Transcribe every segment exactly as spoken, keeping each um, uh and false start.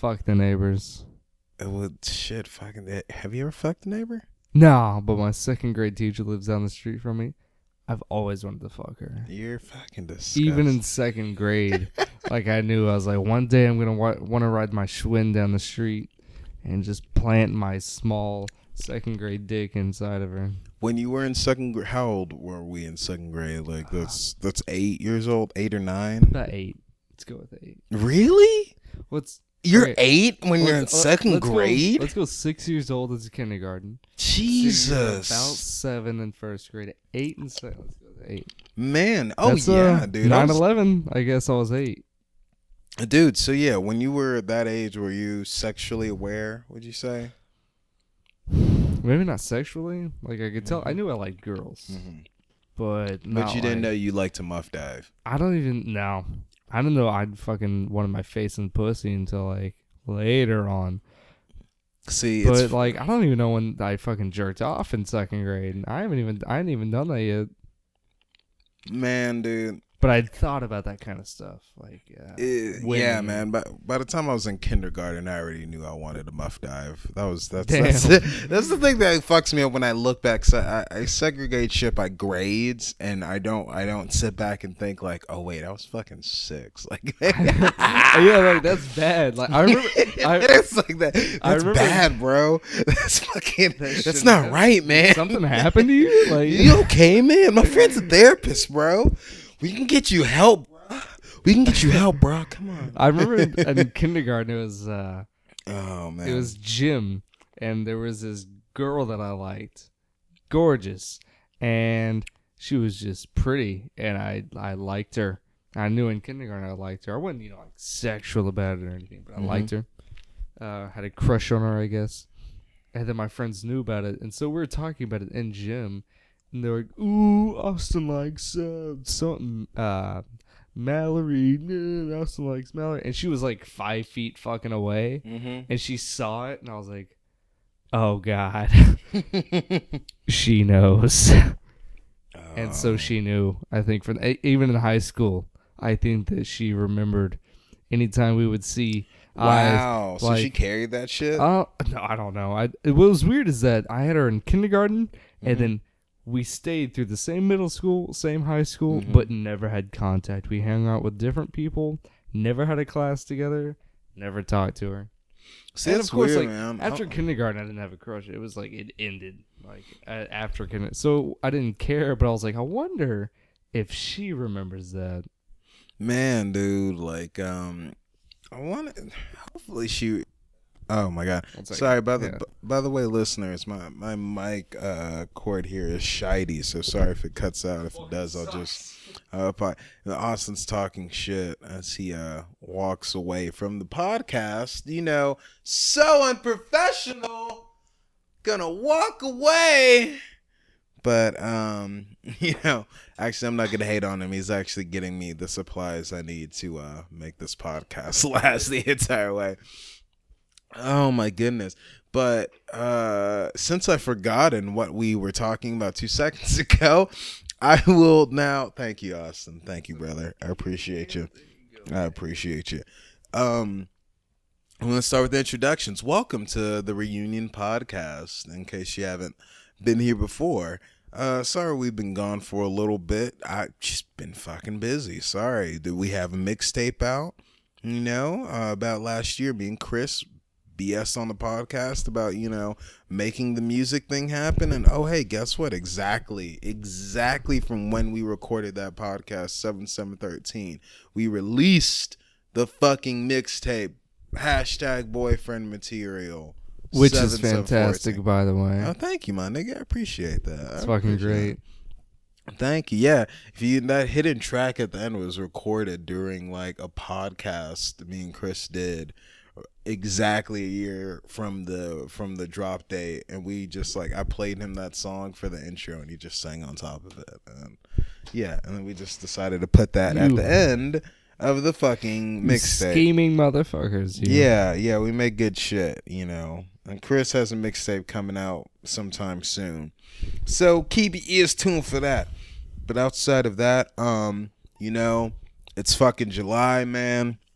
fuck the neighbors. It would shit. Fucking. Have you ever fucked a neighbor? No, but my second grade teacher lives down the street from me. I've always wanted to fuck her. You're fucking disgusting. Even in second grade, like I knew I was like, one day I'm gonna wa- want to ride my Schwinn down the street and just plant my small second grade dick inside of her. When you were in second grade, how old were we in second grade? Like that's that's eight years old, eight or nine. About eight. Let's go with eight. Really? What's You're okay, eight when you're in let's- second let's grade? Go, let's go six years old as a kindergarten. Jesus. About seven in first grade. Eight and seven. Let's go with eight. Man. Oh, That's, yeah, uh, dude. I nine was- eleven, I guess I was eight. Dude, so yeah, when you were that age, were you sexually aware, would you say? Maybe not sexually. Like, I could tell. I knew I liked girls. Mm-hmm. But not But you didn't like- know you liked to muff dive. I don't even know. I didn't know I'd fucking wanted my face and pussy until, like, later on. See, But, it's like, I don't even know when I fucking jerked off in second grade. I haven't even, I hadn't even done that yet. man, dude. But I'd thought about that kind of stuff. Like, uh, It- when- yeah, man. But by the time I was in kindergarten, I already knew I wanted a muff dive. That was that's Damn. that's, it. That's the thing that fucks me up when I look back. So I, I segregate shit by grades, and I don't I don't sit back and think like, oh wait, I was fucking six. Like, yeah, like, that's bad. Like, I remember, I, it's like that. I That's remember- bast, bro. That's fucking. That that's shouldn't not have- right, man. something happened to you? Like, You okay, man? My friend's a therapist, bro. We can get you help, bro. We can get you help, bro. Come on. I remember in, in kindergarten, it was, uh, Oh man. it was gym, and there was this girl that I liked, gorgeous, and she was just pretty, and I I liked her. I knew in kindergarten I liked her. I wasn't, you know, like sexual about it or anything, but I Mhm. liked her. Uh, had a crush on her, I guess. And then my friends knew about it, and so we were talking about it in gym, and they were like, "Ooh, Austin likes uh, something, uh, Mallory. Nah, Austin likes Mallory," and she was like five feet fucking away. Mm-hmm. And she saw it, and I was like, "Oh God, she knows." And so she knew. I think from even in high school, I think that she remembered. Anytime we would see, Wow. eyes, So she like, carried that shit. uh, no, I don't know. I what was weird is that I had her in kindergarten, and Mhm. then we stayed through the same middle school, same high school, Mhm. but never had contact. We hung out with different people, never had a class together, never talked to her. See, And that's of course, weird, like man. after Oh. kindergarten, I didn't have a crush. It was like it ended like a- after kindergarten, so I didn't care. But I was like, I wonder if she remembers that. Man, dude, like, um, I want to. Hopefully, she. Oh my god! One second. Sorry. By the Yeah. by the way, listeners, my my mic uh, cord here is shitey, so sorry if it cuts out. If it does, I'll just. Uh, but Austin's talking shit as he uh walks away from the podcast. You know, so unprofessional. Gonna walk away. But um, you know, actually, I'm not gonna hate on him. He's actually getting me the supplies I need to uh make this podcast last the entire way. Oh my goodness! But uh, since I've forgotten what we were talking about two seconds ago, I will now. Thank you, Austin. Thank you, brother. I appreciate you. I appreciate you. Um, I'm gonna start with the introductions. Welcome to the Reunion Podcast. In case you haven't been here before, uh, sorry we've been gone for a little bit. I just been fucking busy. Sorry. Did we have a mixtape out? You know, uh, about last year, me and Chris B S on the podcast about, you know, making the music thing happen. And oh, hey, guess what? Exactly, exactly from when we recorded that podcast, seven seven thirteen, we released the fucking mixtape, hashtag boyfriend material. Which is seven seven fantastic, fourteen. by the way. Oh, thank you, my nigga. I appreciate that. It's I fucking appreciate great. it. Thank you. Yeah, if you that hidden track at the end was recorded during like a podcast me and Chris did exactly a year from the from the drop date, and we just like I played him that song for the intro, and he just sang on top of it, and yeah, and then we just decided to put that at You- the end of the fucking mixtape. Scheming motherfuckers. you. Yeah, yeah, we make good shit, you know. And Chris has a mixtape coming out sometime soon. So keep your ears tuned for that. But outside of that, um, you know, it's fucking July, man.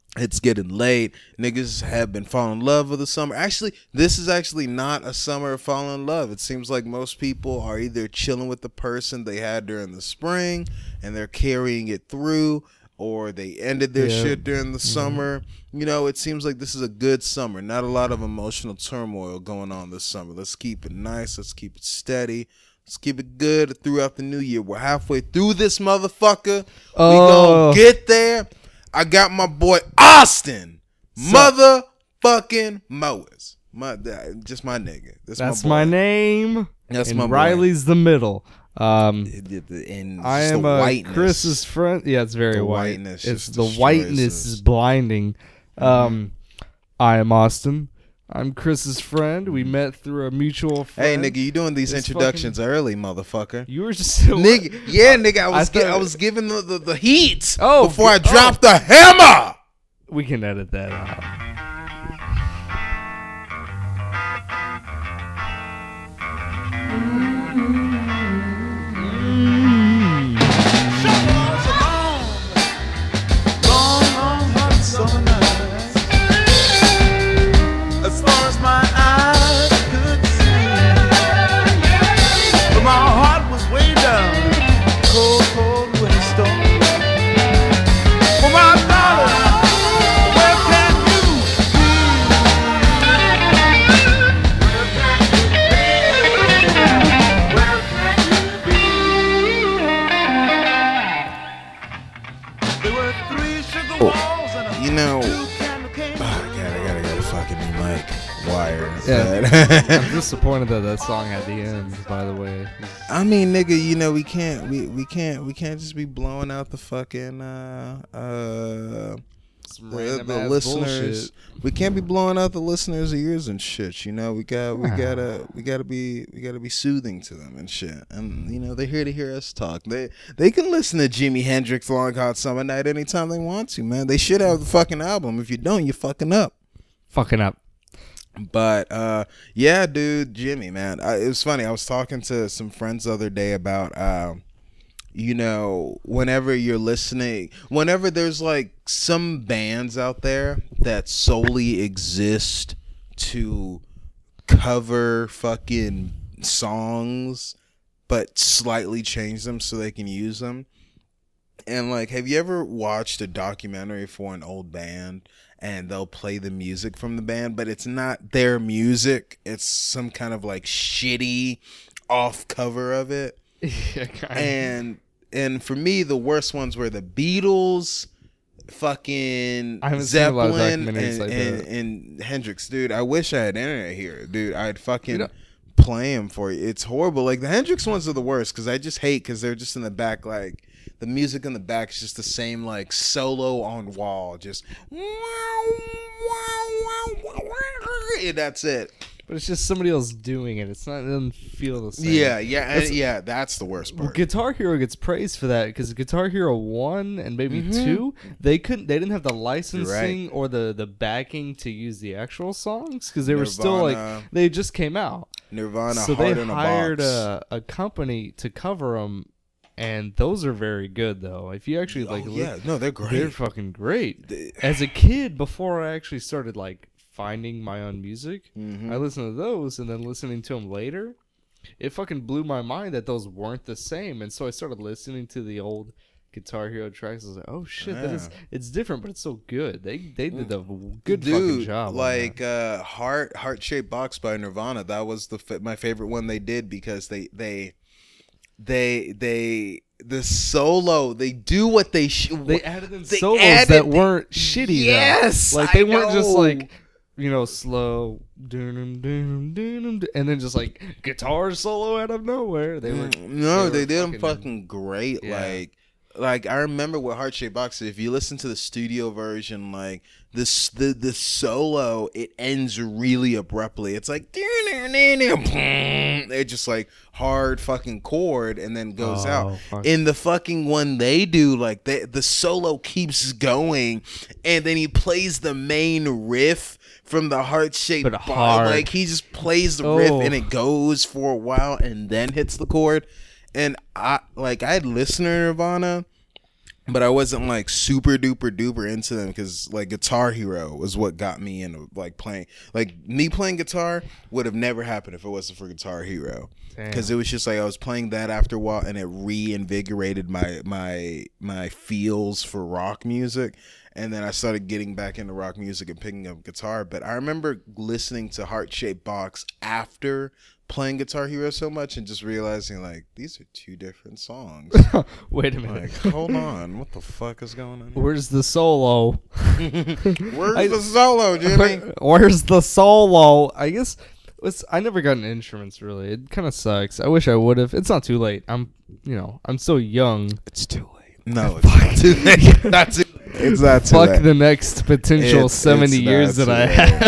It's getting late. Niggas have been falling in love with the summer. Actually, this is actually not a summer of falling in love. It seems like most people are either chilling with the person they had during the spring and they're carrying it through, or they ended their Yeah. shit during the summer. You know, it seems like this is a good summer. Not a lot of emotional turmoil going on this summer. Let's keep it nice. Let's keep it steady. Let's keep it good throughout the new year. We're halfway through this motherfucker. Oh. We gonna get there. I got my boy Austin, So- motherfucking Mowers. My, just my nigga. That's, That's my, my, boy. name. That's and my boy. Riley's the middle. Um, And I just am the uh, whiteness. Chris's friend. Yeah, it's very The white. whiteness It's just the destroys whiteness us. is blinding. Um, I am Austin. I'm Chris's friend. We met through a mutual Hey, friend. nigga, you doing these It's introductions early, motherfucker. You were just Nigga, yeah, nigga, I was I gi- thought- I was giving the, the, the heat Oh, before I g- dropped the hammer. We can edit that out. As far as my eyes could see, but my heart was way down, cold, cold winter storm. For my darling, where can you be? Where can you be? Where can you be? There were three sugar walls and a You know, two candle canes. oh, God, I gotta get a fucking new mic wire. Yeah. But- I'm disappointed that that song had the end. By the way, I mean, nigga, you know we can't, we, we can't, we can't just be blowing out the fucking uh uh Some the, random the ass listeners. bullshit. We can't be blowing out the listeners' ears and shit. You know, we got, we Ah. gotta, we gotta be, we gotta be soothing to them and shit. And you know, they're here to hear us talk. They, they can listen to Jimi Hendrix Long Hot Summer Night anytime they want to, man. They should have the fucking album. If you don't, you're fucking up. Fucking up. But uh, yeah, dude, Jimmy, man, I, it was funny. I was talking to some friends the other day about, uh, you know, whenever you're listening, whenever there's like some bands out there that solely exist to cover fucking songs, but slightly change them so they can use them. And like, have you ever watched a documentary for an old band and they'll play the music from the band, but it's not their music? It's some kind of like shitty off cover of it. Yeah, kinda. And and for me, the worst ones were the Beatles, fucking I haven't seen a lot of Zeppelin, documentaries and, like and, that. and Hendrix. Dude, I wish I had internet here, dude. I'd fucking You know- play them for you. It's horrible. Like the Hendrix ones are the worst because I just hate because they're just in the back, like the music in the back is just the same like solo on wall, just wow, wow, wow, wow, and that's it. But it's just somebody else doing it. It's not. It doesn't feel the same. Yeah, yeah, and, It's- yeah. That's the worst Well, part. Guitar Hero gets praised for that because Guitar Hero one and maybe Mhm. two, they couldn't, they didn't have the licensing right. or the the backing to use the actual songs because they were still like Nirvana. they just came out. Nirvana, so Heart they in a hired Box. a, a company to cover them, and those are very good though. If you actually Oh, like, look- yeah, no, they're great. they're fucking great. They- As a kid, before I actually started like finding my own music, Mhm. I listened to those, and then listening to them later, it fucking blew my mind that those weren't the same. And so I started listening to the old Guitar Hero tracks. I was like, oh shit, that is Yeah. it's different, but it's so good. They they did a good Dude, fucking job. on like that. uh, Heart Heart Shaped Box by Nirvana. That was the fa- my favorite one they did because they they they they the solo they do what they sh- they added in they solos added that the- weren't shitty. Yes, though. like they I weren't just know. like. You know, slow, doo-dum, doo-dum, doo-dum, doo- and then just like guitar solo out of nowhere. They were Mm, no, they they, were did them fucking- fucking great. Yeah. Like, like I remember with Heart Shaped Box. If you listen to the studio version, like this, the the solo, it ends really abruptly. It's like it just like hard fucking chord and then goes Oh, out. fuck. In the fucking one they do, like they, the solo keeps going, and then he plays the main riff from the heart shaped But box. hard. Like he just plays the riff Oh. and it goes for a while and then hits the chord. And I like I'd listened to Nirvana, but I wasn't like super duper duper into them because like Guitar Hero was what got me into like playing. Like me playing guitar would have never happened if it wasn't for Guitar Hero, because it was just like I was playing that after a while and it reinvigorated my my my feels for rock music. And then I started getting back into rock music and picking up guitar. But I remember listening to Heart Shaped Box after playing Guitar Hero so much and just realizing like these are two different songs. Wait a minute. Like, hold on, what the fuck is going on here? Where's the solo? Where's I- the solo, Jimmy? Where's the solo? I guess it's, I never got into instruments really. It kind of sucks. I wish I would have. It's not too late. I'm, you know, I'm so young. It's too late. No, it's not too late. Not too. It's not too Fuck late. the next potential It's- seventy it's years not that I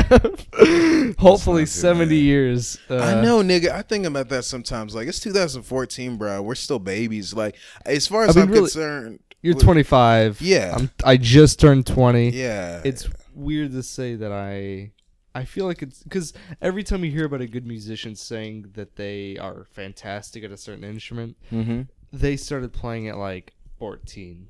too have. Hopefully not too seventy late. years. Uh, I know, nigga. I think about that sometimes. Like, it's two thousand fourteen, bro. We're still babies. Like, as far as I mean, I'm really, concerned, You're with- twenty-five. Yeah. I'm, I just turned twenty. Yeah. It's weird to say that I I feel like it's because every time you hear about a good musician saying that they are fantastic at a certain instrument, mm-hmm. they started playing at like fourteen.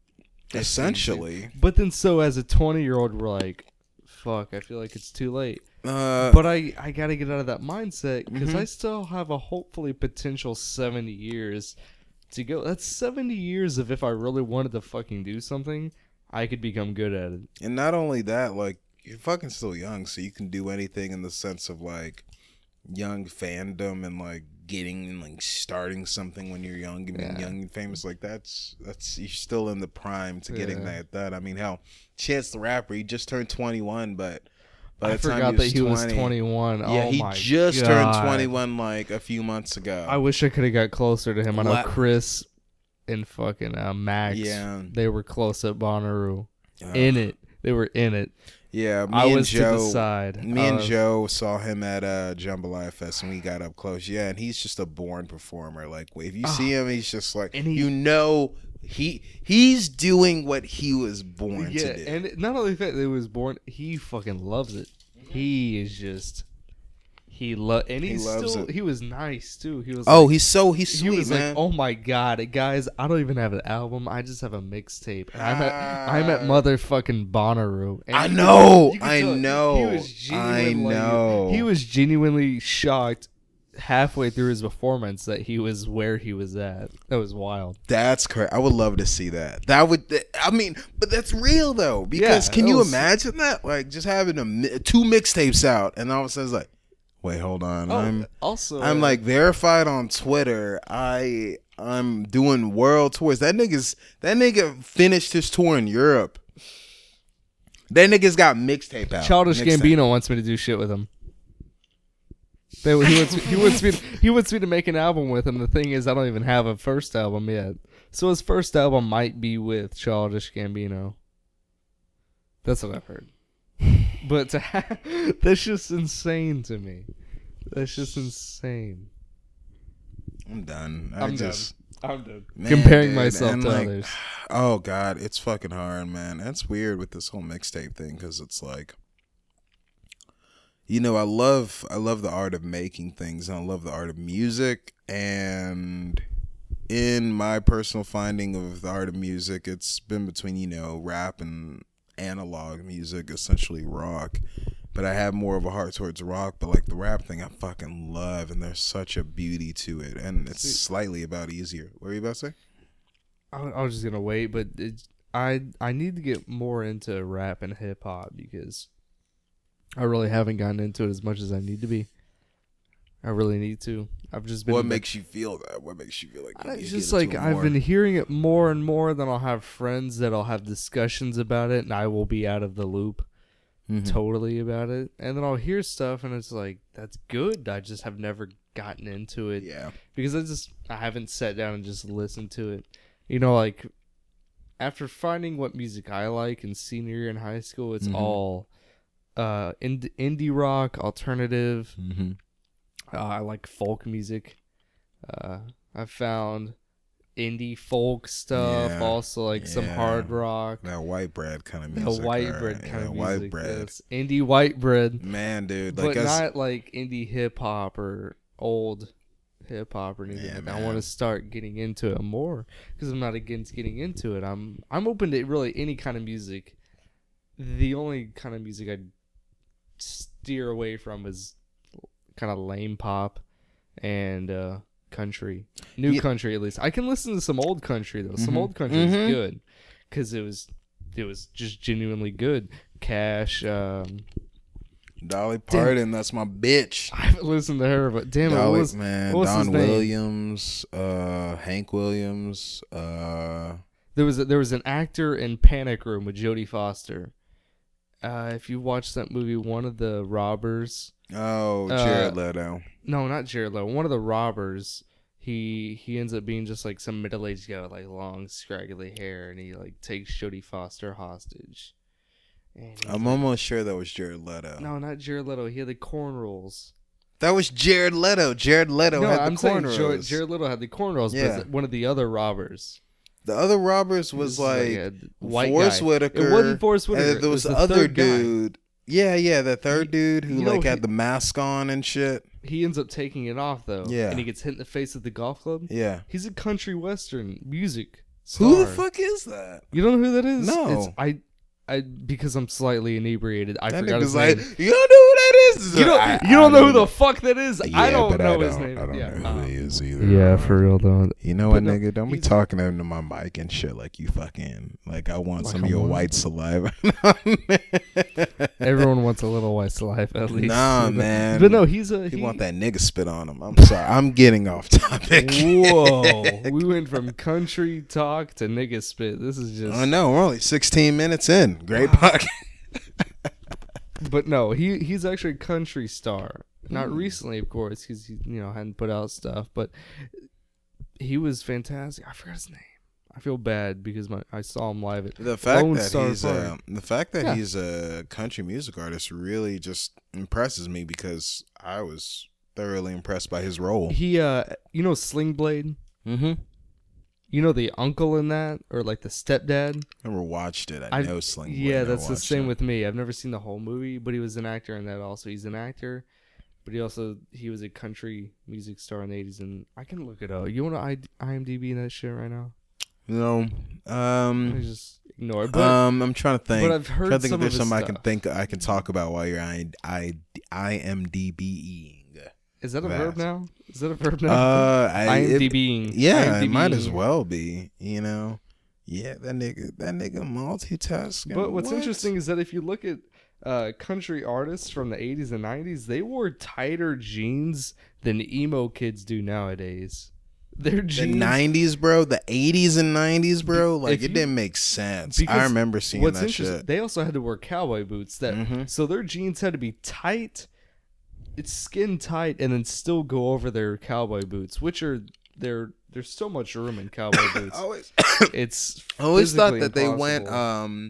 Essentially. But then so as a twenty year old we're like, fuck, I feel like it's too late. Uh, But I, I gotta get out of that mindset because Mhm. I still have a hopefully potential seventy years to go. That's seventy years of if I really wanted to fucking do something, I could become good at it. and not only that, like, you're fucking still young, so you can do anything in the sense of like young fandom and like getting and like starting something when you're young and being Yeah. young and famous. Like that's that's you're still in the prime to getting Yeah. that done. I mean, hell, Chance the Rapper, he just turned twenty-one, but by I the time forgot he that was he was twenty, twenty-one. yeah, Oh he my just God. turned twenty-one like a few months ago. I wish I could have got closer to him. I know La- Chris and fucking uh, Max. Yeah. They were close at Bonnaroo. Uh, In it. They were in it. Yeah, me I and was to Joe. the side. Me I and was- Joe saw him at uh, Jambalaya Fest, and we got up close. Yeah, and he's just a born performer. Like if you see him, he's just like And he- you know he he's doing what he was born Yeah, to do. and it- not only the fact that he was born, he fucking loves it. He is just he lo- and He he's loves still it. he was nice too. He was oh, like, he's so he's he sweet, was man. like, "Oh my god, guys, I don't even have an album. I just have a mixtape." And I'm at I'm at Ah. motherfucking Bonnaroo. And I you could- know, you could I tell know, He was I genuinely, know. He was genuinely shocked halfway through his performance that he was where he was at. That was wild. That's correct. I would love to see that. That would. I mean, but that's real though. Because Yeah, can it you was- imagine that? Like just having a mi- two mixtapes out, and all of a sudden it's like, wait, hold on. I'm also I'm like verified on Twitter. I I'm doing world tours. That nigga's that nigga finished his tour in Europe. That nigga's got mixtape out. Childish Mixtape. Gambino wants me to do shit with him. They, he wants he wants me to, he wants me to make an album with him. The thing is, I don't even have a first album yet. So his first album might be with Childish Gambino. That's what I've heard. But to ha- that's just insane to me. That's just insane. I'm done. I I'm just done. I'm done. man, Comparing dude, myself and to like, others. Oh god, it's fucking hard, man. That's weird with this whole mixtape thing because it's like, you know, I love I love the art of making things and I love the art of music. And in my personal finding of the art of music, it's been between, you know, rap and analog music, essentially rock. But I have more of a heart towards rock. But like the rap thing, I fucking love, and there's such a beauty to it, and it's See- slightly about easier. What were you about to say? I, I was just gonna wait, but it, I I need to get more into rap and hip hop because I really haven't gotten into it as much as I need to be. I really need to. I've just been. What makes you feel that? What makes you feel like you I- need It's to just get like into it I've more? been hearing it more and more. Then I'll have friends that'll have discussions about it, and I will be out of the loop Mhm. totally about it. And then I'll hear stuff, and it's like that's good. I just have never gotten into it Yeah. because I just I haven't sat down and just listened to it. You know, like after finding what music I like in senior year in high school, it's Mhm. all uh ind- indie rock, alternative. Mm-hmm. Uh, I like folk music. Uh, I found indie folk stuff, Yeah, also like some yeah. hard rock. That white bread kind of The music. white alright. bread kind Yeah, of white music. bread. Yes. Indie white bread. Man, dude, But like us, not like indie hip hop or old hip hop or anything. Yeah, like that. I man. want to start getting into it more because I'm not against getting into it. I'm I'm open to really any kind of music. The only kind of music I'd steer away from is kind of lame pop and uh, country, new Yeah. country at least. I can listen to some old country though. Some Mhm. old country Mhm. is good because it was it was just genuinely good. Cash. Um, Dolly Parton, that's my bitch. I haven't listened to her, but damn it, what Dolly, was, man, what was his Don name? Williams, uh, Hank Williams, uh, There was a, there was an actor in Panic Room with Jodie Foster. Uh, if you watched that movie, one of the robbers. oh, Uh, Jared Leto. No, not Jared Leto. One of the robbers. He he ends up being just like some middle aged guy with like long scraggly hair, and he like takes Jodie Foster hostage. And he's I'm like- almost sure that was Jared Leto. no, not Jared Leto. He had the cornrows. That was Jared Leto. Jared Leto no, had I'm the saying cornrows. Jo- Jared Leto had the cornrows, Yeah. but one of the other robbers The other robbers was This is like, a white Forrest guy. Whitaker. It wasn't Forrest Whitaker. And it there was was the the other third guy. dude. Yeah, yeah, the third dude who you know, like he- had the mask on and shit. He ends up taking it off though. Yeah. And he gets hit in the face at the golf club. Yeah. He's a country western music star. Who the fuck is that? You don't know who that is? No. It's, I, I because I'm slightly inebriated. I That forgot his nigga's like, name. you don't know who that is? You don't. I- you don't I know who the fuck that is. Yeah, I don't but know I his don't- name. I don't yeah. know who uh, he is either. yeah, for real though. You know But what, no, nigga? Don't be he's- talking into my mic and shit like you fucking like I want Like some I of your want- white saliva. Everyone wants a little white saliva at least. Nah, But- man. But no, he's a. He He, want that nigga spit on him. I'm sorry. I'm getting off topic. Whoa, we went from country talk to nigga spit. This is just. I know. We're only sixteen minutes in. Great podcast. But no, he he's actually a country star. Not Hmm. recently, of course, because he you know hadn't put out stuff, but he was fantastic. I forgot his name. I feel bad because my I saw him live at The fact Lone that Star he's Park. a, the fact that Yeah. he's a country music artist really just impresses me because I was thoroughly impressed by his role. He uh you know Sling Blade? Mm-hmm. You know the uncle in that or like the stepdad? Never watched it. I I've- know Sling Blade. Yeah, Never that's the watched same it. with me. I've never seen the whole movie, but he was an actor in that also. He's an actor, but he also he was a country music star in the eighties, and I can look it up. You want to I IMDb that shit right now? No. I Um. just ignore it. But, um. I'm trying to think. but I've heard trying to think some if of there's his something I stuff. can think I can talk about while you're I I IMDBing. Is that a that. verb now? Is that a verb now? Uh, I, it- IMDbing. yeah, it might as IMDbing. well be. You know. Yeah, that nigga. That nigga multitasking. But what's What? interesting is that if you look at uh, country artists from the eighties and nineties, they wore tighter jeans than emo kids do nowadays. Their The jeans. nineties, bro, the eighties and nineties, bro, like If it you- didn't make sense. because I remember seeing What's that interesting? shit. They also had to wear cowboy boots. That Mhm. so their jeans had to be tight. It's skin tight, and then still go over their cowboy boots, which are there. There's so much room in cowboy boots. always, It's I always thought physically that they went impossible. um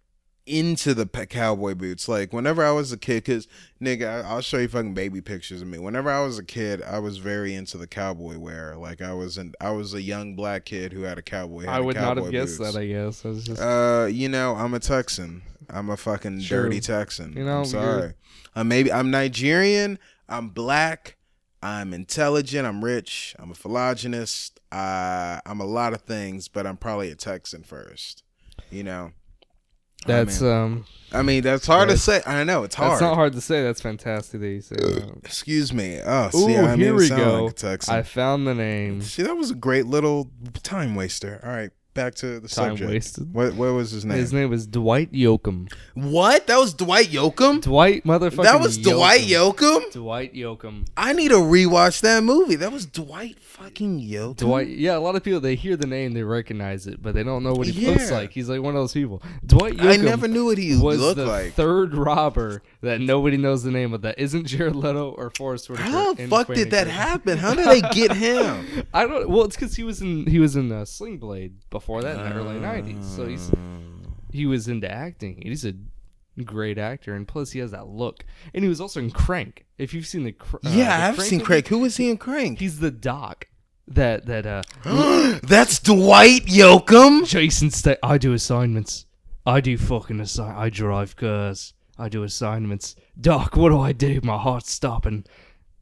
into the pe- cowboy boots. Like whenever I was a kid, cause nigga, I, I'll show you fucking baby pictures of me. Whenever I was a kid, I was very into the cowboy wear. Like I was an I was a young black kid who had a cowboy. Had I a would not have cowboy guessed boots. that. I guess I was just Uh, you know, I'm a Texan. I'm a fucking Sure. dirty Texan. You know, I'm sorry. Uh, maybe I'm Nigerian. I'm black. I'm intelligent. I'm rich. I'm a phylogynist. Uh, I'm a lot of things, but I'm probably a Texan first. You know. that's I mean, um. I mean that's hard that's- to say. I know it's hard. That's not hard to say. That's fantastic that you say that. Excuse me. Oh, Ooh, see, I here made we it sound go. like a Texan. I found the name. See, that was a great little time waster. All right, back to the Time subject. wasted. What what was his name? His name was Dwight Yoakam. What? That was Dwight Yoakam? Dwight motherfucking. That was Dwight Yoakam? Dwight Yoakam. I need to rewatch that movie. That was Dwight fucking Yoakam. Dwight. Yeah, a lot of people they hear the name, they recognize it, but they don't know what he looks Yeah. like. He's like one of those people. Dwight Yoakam. I never knew what he was looked the like. third robber that nobody knows the name of. That isn't Jared Leto or Forrest Whitaker. How the in fuck Panic did that Room. happen? How did they get him? I don't. Well, it's because he was in he was in uh, Sling Blade before that in the early nineties. So he's he was into acting. He's a great actor, and plus he has that look. And he was also in Crank. If you've seen the cr- uh, Yeah, the I've seen movie, Crank. Who was he in Crank? He's the doc that that uh That's Dwight Yoakam? Jason State. I do assignments. I do fucking assign. I drive cars. I do assignments. Doc, what do I do? My heart's stopping.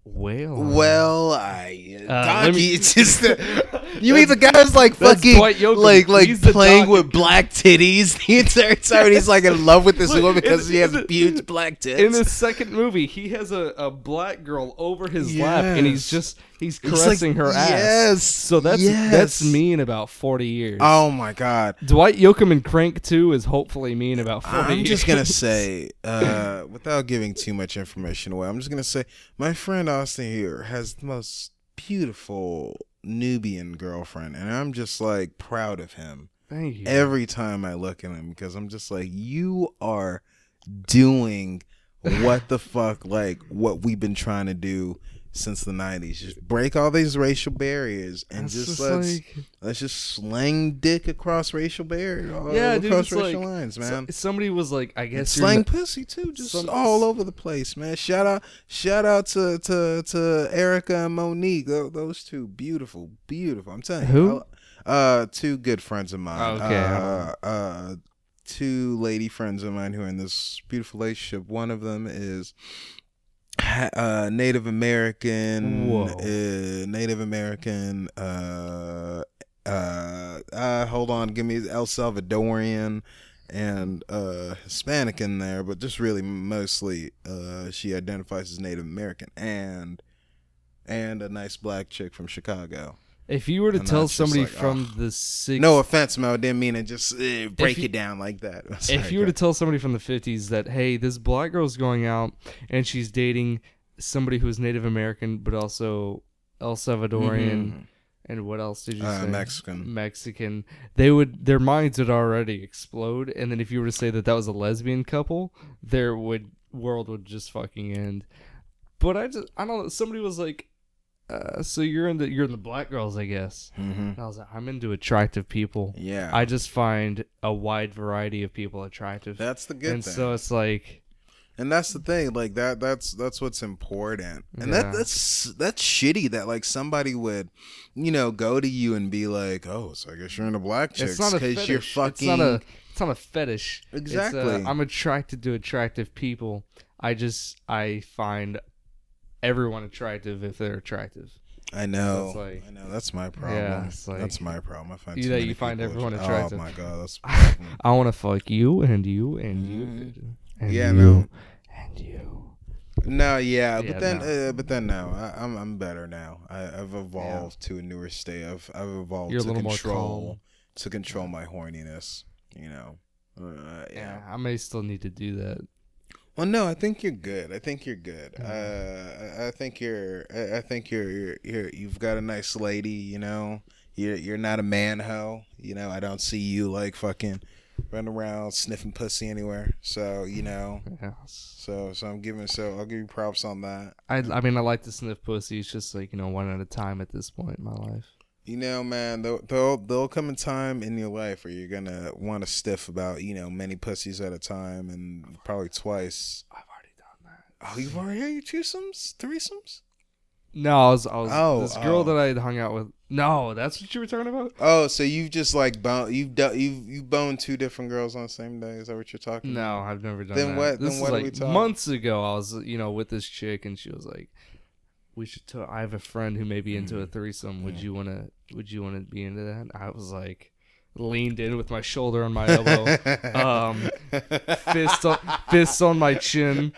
Well, Well, I Uh, donkey. let me- It's just the, you mean the guy's like that's fucking Dwight Yoakam. like like He's the playing donkey. with black titties the entire time. And he's like in love with this Look, woman because in- she has in the- huge black tits. in the second movie, he has a, a black girl over his lap, and he's Yes. just he's It's like, caressing her ass. yes, So that's yes. that's me in about forty years. Oh my god. Dwight Yoakam in Crank two is hopefully me in about forty I'm years. just gonna say, uh, without giving too much information away, I'm just gonna say my friend Austin here has the most beautiful Nubian girlfriend, and I'm just like proud of him Thank you. every time I look at him because I'm just like, you are doing what the fuck, like what we've been trying to do since the nineties. Just break all these racial barriers and That's just, just let's like- let's just slang dick across racial barriers, all Yeah, dude, across it's racial like- lines, So- man. somebody was like, I And guess you're slang not- pussy too, just some- all over the place, man. Shout out, shout out to to to Erica and Monique. Tho- Those two, beautiful, beautiful. I'm telling you, Who? I- uh, two good friends of mine. Okay. Uh, uh, two lady friends of mine who are in this beautiful relationship. One of them is ha- uh, Native American. Whoa. Uh, Native American. Uh, uh, uh, hold on, give me El Salvadorian and uh Hispanic in there, but just really mostly uh she identifies as Native American and and a nice black chick from Chicago. If you were to And tell that's just somebody like, from ugh. the six, No offense, Mo, didn't mean to just uh, break you- it down like that. if you were to tell somebody from the fifties that, hey, this black girl's going out and she's dating somebody who's Native American but also El Salvadorian, Mhm. and what else did you Uh, say? Mexican. Mexican. They would their minds would already explode, and then if you were to say that that was a lesbian couple, their would world would just fucking end. But I just I don't know. Somebody was like, uh, "So you're in the you're in the black girls, I guess." Mhm. And I was like, "I'm into attractive people. Yeah, I just find a wide variety of people attractive." that's the good and thing. so it's like, And that's the thing, like that. That's that's what's important, and Yeah. that that's that's shitty that like somebody would, you know, go to you and be like, "Oh, so I guess you're into black chicks it's not a because fetish. you're fucking." It's not a it's not a fetish. It's, uh, Exactly. I'm attracted to attractive people. I just I find everyone attractive if they're attractive. I know, So it's like- I know. That's my problem. Yeah, it's like- that's my problem. I find You- too that many you find people everyone att- attractive. Oh my god, that's. I want to fuck you and you and Mhm. you and Yeah, you no. and you. No, yeah, Yeah, but then, no. uh, but then, no, I, I'm I'm better now. I, I've evolved to a newer state. I've I've evolved You're a to little more control calm. to control my horniness. You know, uh, Yeah. yeah. I may still need to do that. Well, no, I think you're good. I think you're good. Mhm. Uh, I, I think you're. I, I think you're, you're. You're. You've got a nice lady. You know. You're. You're not a man hoe. You know. I don't see you like fucking running around sniffing pussy anywhere. So you know. Yeah. So so I'm giving. So I'll give you props on that. I I mean I like to sniff pussy. It's just like, you know, one at a time at this point in my life. You know, man, there'll, there'll, there'll come a time in your life where you're going to want to stiff about, you know, many pussies at a time and probably twice. I've already done that. Oh, you've already had your twosomes? Threesomes? No, I was I was Oh, this girl oh. that I hung out with. No, that's what you were talking about? Oh, so you've just like, bone, you've, do, you've, you've boned two different girls on the same day? Is that what you're talking No, about? I've never done Then that. what- This then is what are like we talking- months ago. I was, you know, with this chick, and she was like, "We should. T- I have a friend who may be into a threesome. Would Mm. you wanna? Would you wanna be into that?" I was like, leaned in with my shoulder on my elbow, um, fist on fists on my chin.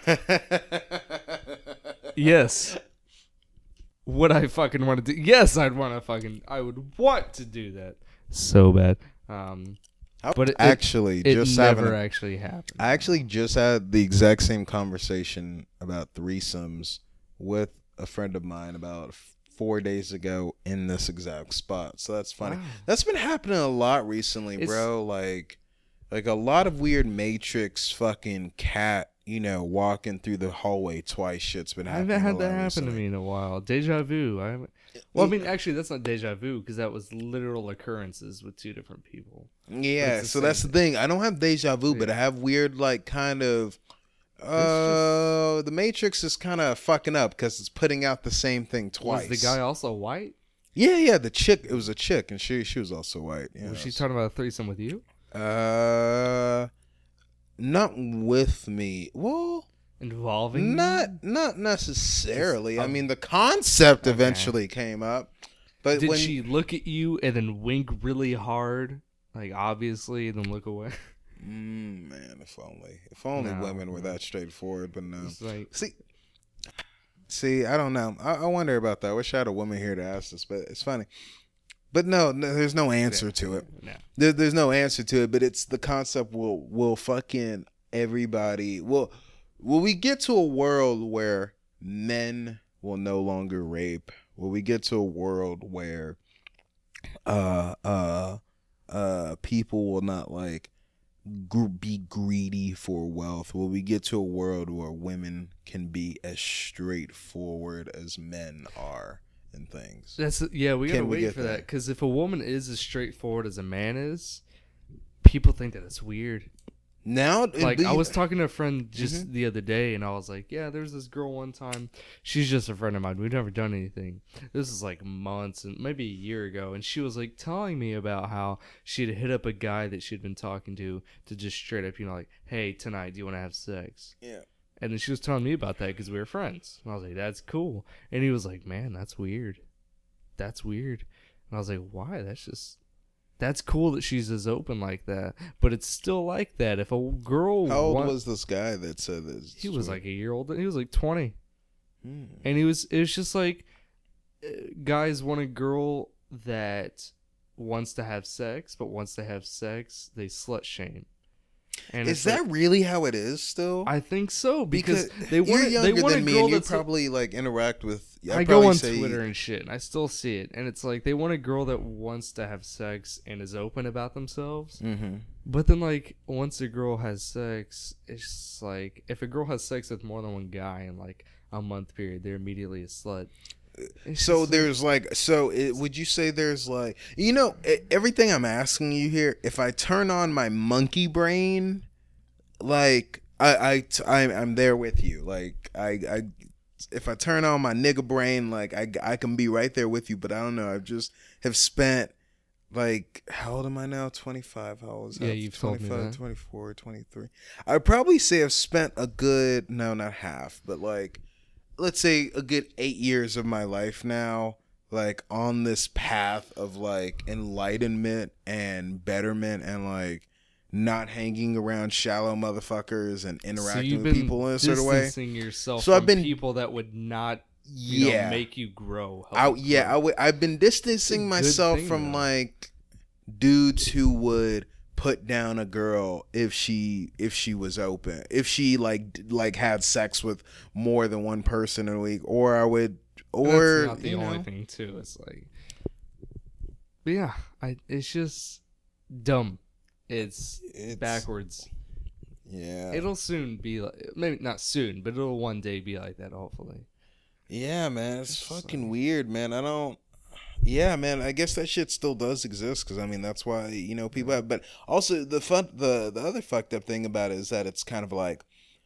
Yes. Would I fucking want to do? Yes, I'd want to fucking. I would want to do that so bad. Um, I But it- it- actually it just having never a- actually happened. I actually just had the exact same conversation about threesomes with a friend of mine about f- four days ago in this exact spot. So that's funny. Wow. That's been happening a lot recently, It's- bro. Like, like a lot of weird Matrix fucking cat, you know, walking through the hallway twice. Shit's been I happening. haven't had a that lot happen recently. to me in a while. Deja vu. I haven't. Well, I mean, actually, that's not deja vu because that was literal occurrences with two different people. Yeah, the so same that's the thing. I don't have deja vu, but I have weird, like, kind of. Uh, the Matrix is kind of fucking up because it's putting out the same thing twice. Was the guy also white? Yeah, yeah. The chick, it was a chick, and she she was also white. Yeah, Was she talking about a threesome with you? Uh, not with me. Well, involving Not you? not necessarily. Just, I um, mean, the concept okay. eventually came up, but Did when she look at you and then wink really hard, like obviously, and then look away? mm, man, if only if only No, women were no. that straightforward. But no, It's like, see, see, I don't know. I, I wonder about that. I wish I had a woman here to ask this, but it's funny. But no, no there's no answer yeah, to it. no. There, there's no answer to it. But it's the concept. Will will fucking everybody? Will will we get to a world where men will no longer rape? Will we get to a world where uh uh uh people will not like gr- be greedy for wealth? Will we get to a world where women can be as straightforward as men are in things? That's yeah. We gotta Can we wait get for there? that because if a woman is as straightforward as a man is, people think that it's weird. Now, it'd Like be- I was talking to a friend just Mhm. the other day, and I was like, "Yeah, there's this girl one time. She's just a friend of mine. We've never done anything. This is like months and maybe a year ago." And she was like telling me about how she'd hit up a guy that she'd been talking to to just straight up, you know, like, "Hey, tonight, do you want to have sex?" yeah. And then she was telling me about that because we were friends. And I was like, "That's cool." And he was like, "Man, that's weird. That's weird." And I was like, "Why? That's just." That's cool that she's as open like that, but it's still like that. If a girl, How old want- was this guy that said this? he was like a year older. He was like twenty, Hmm. and he was. It was just like uh, guys want a girl that wants to have sex, but once they have sex, they slut shame. And Is it's like- that really how it is still? I think so because, they you're want. younger They want than a me, girl and you that's. probably like interact with. I'd I go probably on say- Twitter and shit, and I still see it, and it's like they want a girl that wants to have sex and is open about themselves. Mhm. But then, like, once a girl has sex, it's just like if a girl has sex with more than one guy in like a month period, they're immediately a slut. It's So just, like- there's like, so it, would you say there's like, you know, e- everything I'm asking you here, if I turn on my monkey brain, like I, I, t- I'm, I'm there with you. Like I, I, if I turn on my nigga brain, like I, I can be right there with you. But I don't know. I've just have spent like, how old am I now? twenty-five. How old is that? Yeah, you've told me twenty-five, that. twenty-four, twenty-three. I'd probably say I've spent a good, no, not half, but like, let's say a good eight years of my life now, like on this path of like enlightenment and betterment and like not hanging around shallow motherfuckers and so interacting you've with been people in a certain way. distancing yourself So from I've been- people that would not, you Yeah. know, make you grow. help I, you yeah, I grow. would, I've been distancing It's a good myself thing, from though. like dudes who would put down a girl if she if she was open, if she like d- like had sex with more than one person in a week, or I would, or That's not the you only know. thing too. It's like, but yeah, I. It's just dumb. It's, It's- backwards. Yeah. It'll soon be like, maybe not soon, but it'll one day be like that. Hopefully. Yeah, man, it's It's fucking like- weird, man. I don't. Yeah, man. I guess that shit still does exist because I mean that's why you know people have. But also the fun, the the other fucked up thing about it is that it's kind of like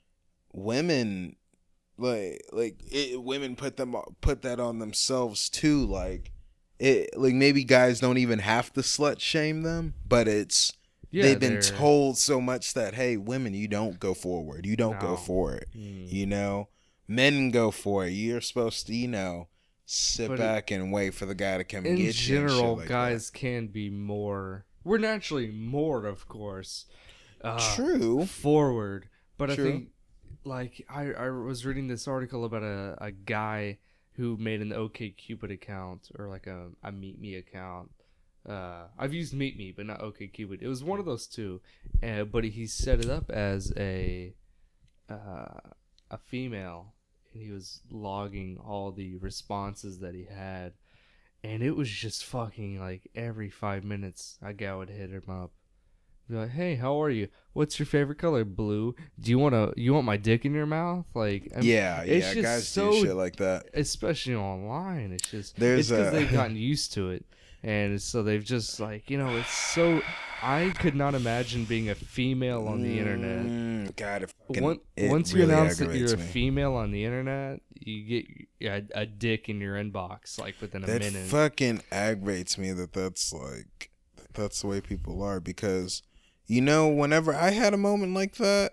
women, like like it, women put them put that on themselves too. Like it, like maybe guys don't even have to slut shame them, but it's Yeah, they've been they're- told so much that hey, women, you don't go forward, you don't go No. for it. Mm. You know, men go for it. You're supposed to, you know, sit But it- back and wait for the guy to come In get you. and general, shit like guys can be more. We're naturally more, of course. Uh, that. True. Forward, but True. I think, like, I I was reading this article about a a guy who made an OkCupid account or like a a Meet Me account. Uh, I've used Meet Me, but not OkCupid. It was one of those two, uh, but he set it up as a uh, a female, and he was logging all the responses that he had, and it was just fucking like every five minutes, a guy would hit him up, be like, "Hey, how are you? What's your favorite color? Blue. Do you want to? You want my dick in your mouth?" Like, I mean, Yeah, it's yeah. just Guys so- do shit like that. especially online, it's just There's it's because a- they've gotten used to it, and so they've just like you know, it's so. I could not imagine being a female on the internet. Mm, God, if fucking- One, it once really you announce that aggravates you're a me. female on the internet, you get a, a dick in your inbox like within a that minute. fucking aggravates me that that's like that's the way people are because you know whenever I had a moment like that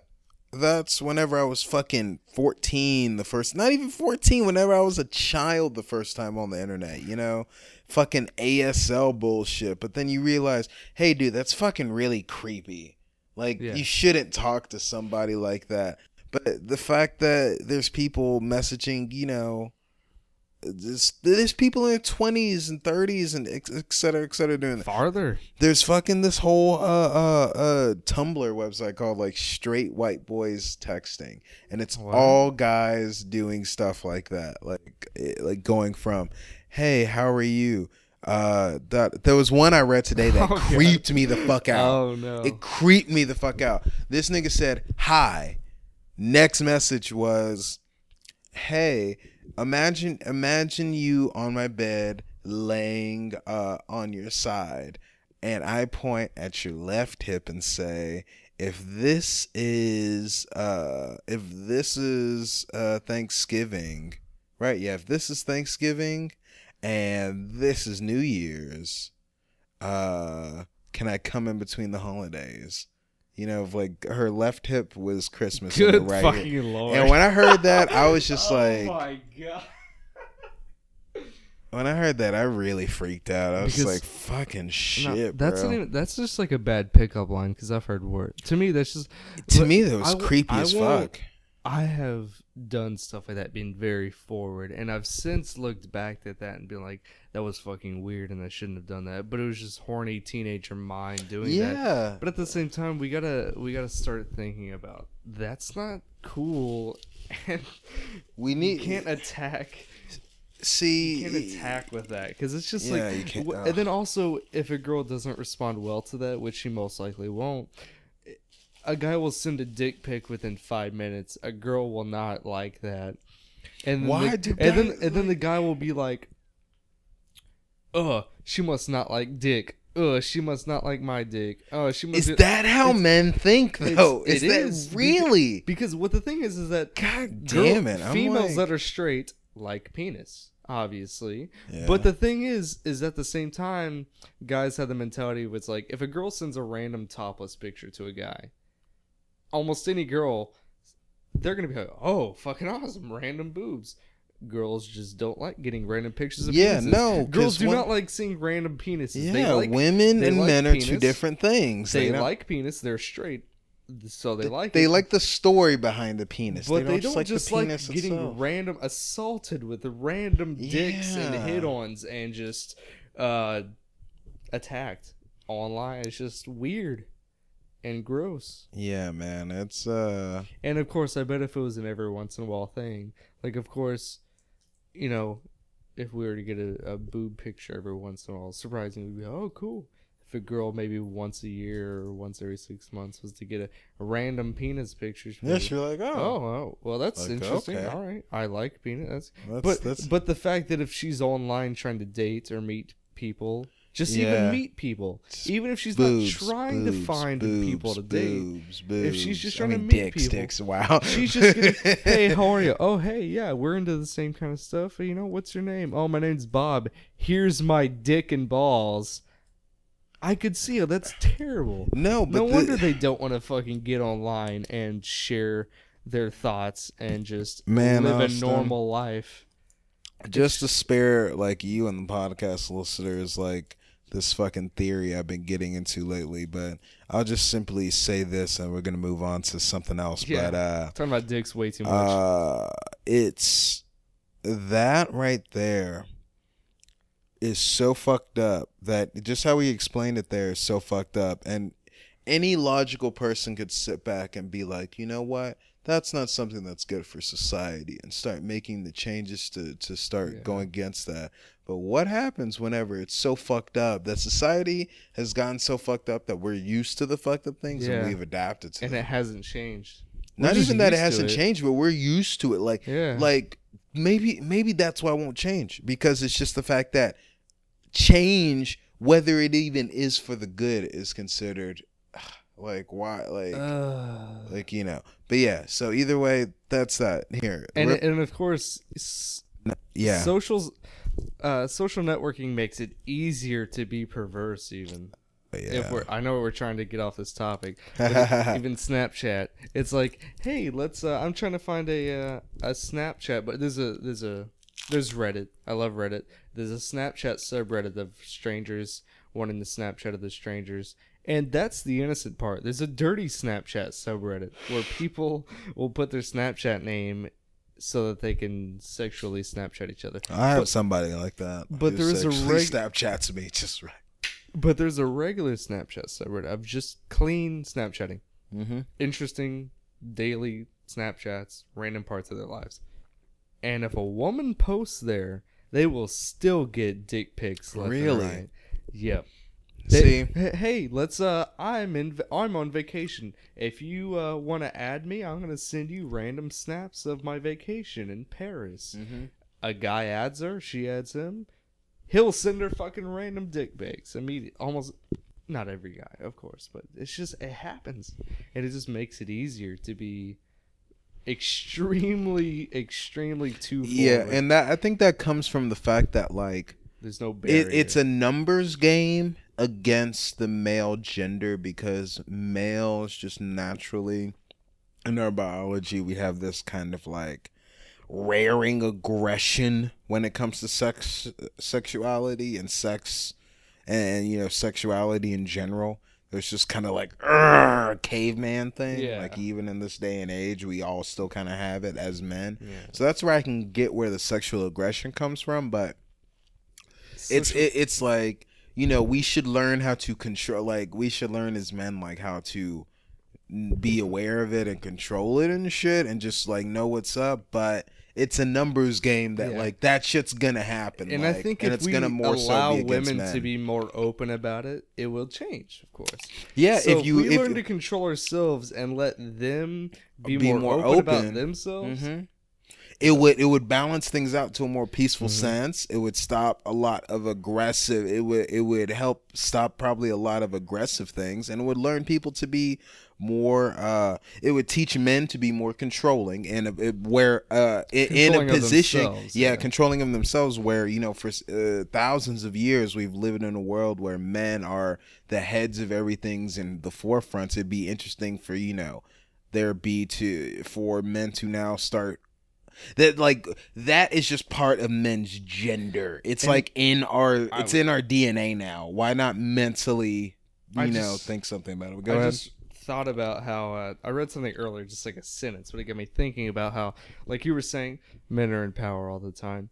that's whenever I was fucking fourteen, the first, not even fourteen, whenever I was a child the first time on the internet, you know? Fucking A S L bullshit. But then you realize, hey, dude, that's fucking really creepy. Like, Yeah. you shouldn't talk to somebody like that. But the fact that there's people messaging, you know, there's, there's people in their twenties and thirties and et et cetera, et cetera doing that. Farther. There's fucking this whole uh uh uh Tumblr website called like Straight White Boys Texting, and it's Wow. all guys doing stuff like that, like it- like going from, hey, how are you? Uh, that there was one I read today that Oh, God. creeped me the fuck out. Oh no. It creeped me the fuck out. This nigga said, hi. Next message was, hey, imagine imagine you on my bed laying uh, on your side, and I point at your left hip and say, if this is uh, if this is uh, Thanksgiving, right? Yeah, if this is Thanksgiving and this is New Year's, uh, can I come in between the holidays? You know, like her left hip was Christmas. and Good the right fucking hip. lord. And when I heard that, I was just oh like, my god. when I heard that, I really freaked out. I was Because- like, fucking No, shit, that's bro. not even, that's just like a bad pickup line because I've heard worse. To me, that's just to but me, that was I w- creepy I as won't- fuck. I have done stuff like that, being very forward, and I've since looked back at that and been like, that was fucking weird, and I shouldn't have done that. But it was just horny teenager mind doing that. Yeah. But at the same time, we gotta we gotta start thinking about that's not cool, and We you need can't attack. see. You can't attack with that because it's just Yeah, like, you can't- w- and then also if a girl doesn't respond well to that, which she most likely won't, a guy will send a dick pic within five minutes. A girl will not like that, and then Why the, do and then guys, and then the guy will be like, "Ugh, she must not like dick. Ugh, she must not like my dick. Oh, she must." Is be-" that how it's- men think, it's- though? it Is that is, beca- really? Because what the thing is is that God girl- damn it! I'm females like, that are straight like penis, obviously. yeah. But the thing is, is at the same time, guys have the mentality of it's like if a girl sends a random topless picture to a guy, almost any girl, they're gonna be like, "Oh, fucking awesome, random boobs." Girls just don't like getting random pictures of Yeah, penises. no, girls 'cause do one- not like seeing random penises. yeah, they like, women they and like men are two penis. different things. They don't- like penis. They're straight, so they like They it. like the story behind the penis, But they don't just like the penis getting itself. random assaulted with random dicks and Yeah. hit-ons and just uh, attacked online. It's just weird and gross. Yeah, man, it's uh, And of course, I bet if it was an every once in a while thing, like of course, you know, if we were to get a, a boob picture every once in a while, surprisingly, we'd be oh cool. If a girl maybe once a year or once every six months was to get a, a random penis picture, she'd be yeah, like, you're like, Oh, oh, oh, well, that's Like, interesting. okay. All right, I like penis. That's, that's but that's but the fact that if she's online trying to date or meet people, just Yeah. even meet people, even if she's boobs, not trying to boobs, find boobs, people to date, boobs, boobs. she's just I trying to mean, meet dicks, people, dicks. Wow, she's just gonna, hey, how are you? Oh, hey, yeah, we're into the same kind of stuff. You know, what's your name? Oh, my name's Bob. Here's my dick and balls. I could see it. That's terrible. No, but no the- wonder they don't want to fucking get online and share their thoughts and just Man, live Austin. a normal life. just to spare like you and the podcast listeners like this fucking theory I've been getting into lately, but I'll just simply say this and we're gonna move on to something else. Yeah. But uh Talking about dicks way too much. uh it's that right there is so fucked up that just how we explained it there is so fucked up, and any logical person could sit back and be like, you know what, that's not something that's good for society, and start making the changes to to start Yeah. going against that. But what happens whenever it's so fucked up that society has gotten so fucked up that we're used to the fucked up things Yeah. and we've adapted to and them? it hasn't changed. We're Not just even that it used to hasn't it. changed, but we're used to it. Like, Yeah. like maybe maybe that's why it won't change, because it's just the fact that change, whether it even is for the good, is considered like why like Uh, like you know. But yeah, so either way, that's that here. and Rip- and of course, s- yeah, socials, uh, social networking makes it easier to be perverse. Even Yeah. if we're, I know we're trying to get off this topic, but it- even Snapchat, it's like, hey, let's. Uh, I'm trying to find a uh, a Snapchat, but there's a there's a there's Reddit. I love Reddit. There's a Snapchat subreddit of strangers wanting the Snapchat of the strangers, and that's the innocent part. There's a dirty Snapchat subreddit where people will put their Snapchat name so that they can sexually Snapchat each other. I have But- somebody like that. but who there is a sexually reg- Snapchats me just right. But there's a regular Snapchat subreddit of just clean Snapchatting. Mm-hmm. Interesting daily Snapchats, random parts of their lives. And if a woman posts there, they will still get dick pics left Really? and right. Yep. See? They- hey, hey, let's uh I'm in va- I'm on vacation. If you uh want to add me, I'm going to send you random snaps of my vacation in Paris. Mm-hmm. A guy adds her, she adds him. He'll send her fucking random dick pics immediately. Almost, not every guy, of course, but it's just, it happens. And it just makes it easier to be extremely, extremely too Yeah, forward. and that I think that comes from the fact that like There's no barrier. it, it's a numbers game against the male gender because males just naturally in our biology we have this kind of like raring aggression when it comes to sex sexuality and sex and you know sexuality in general. There's just kind of like "Urgh," caveman thing. Yeah. Like even in this day and age, we all still kind of have it as men. Yeah. So that's where I can get where the sexual aggression comes from. But it's Social- it, it's like you know we should learn how to control. Like we should learn as men like how to be aware of it and control it and shit, and just like know what's up. But it's a numbers game that Yeah. like that shit's gonna happen. And like, I think and if it's we gonna more so allow be against women to men. be more open about it, it will change, of course. Yeah, So if you we if, learn to control ourselves and let them be, Be more, more open, about open. themselves, Mhm. It would it would balance things out to a more peaceful Mm-hmm. sense. It would stop a lot of aggressive. It would it would help stop probably a lot of aggressive things, and it would learn people to be more. Uh, it would teach men to be more controlling, and uh, it- where uh, in, in a Controlling of position, themselves, yeah, yeah. controlling of themselves. Where you know, for uh, thousands of years, we've lived in a world where men are the heads of everything's in the forefront. It'd be interesting for you know there be to for men to now start. That like that is just part of men's gender. It's And like in our I it's would- in our D N A now. Why not mentally, you I know, just- think something about it? Go I ahead. just thought about how uh, I read something earlier, just like a sentence, but it got me thinking about how, like you were saying, men are in power all the time.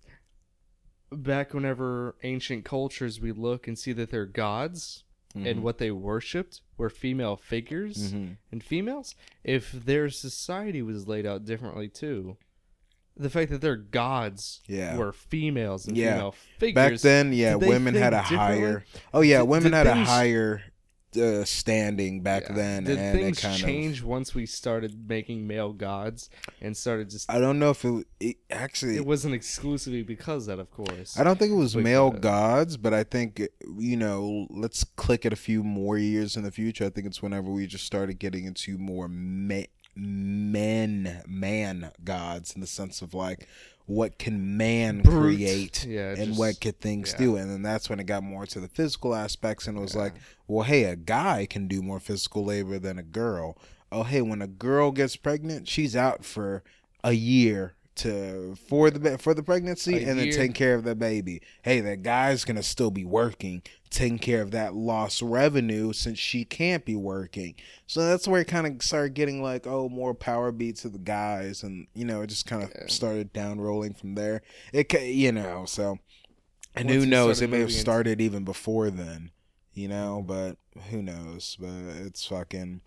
Back whenever ancient cultures, we look and see that they're gods and what they worshipped were female figures Mhm. and females. If their society was laid out differently too, the fact that their gods Yeah. were females and Yeah. female figures. Back then, yeah, did they women had think a higher. differently? Oh yeah, Did- women did had a things- higher uh, standing back Yeah. then, Did and things it kind change of. once we started making male gods and started just? I don't know if it, it actually. It wasn't exclusively because of that, of course. I don't think it was Like, male uh, gods, but I think you know. Let's click it a few more years in the future. I think it's whenever we just started getting into more ma- men, man gods in the sense of like, what can man Brute. create, Yeah, and just- what could things yeah. do, and then that's when it got more to the physical aspects, and it was Yeah. like, well, hey, a guy can do more physical labor than a girl. Oh, hey, when a girl gets pregnant, she's out for a year to for the for the pregnancy A and then year. taking care of the baby. Hey, that guy's gonna still be working, taking care of that lost revenue since she can't be working. So that's where it kind of started getting like, oh, more power beat to the guys, and you know, it just kind of Yeah. started down rolling from there. It ca- you know, so and Once who you knows? started It may have moving into- started even before then, you know, but who knows? But it's fucking.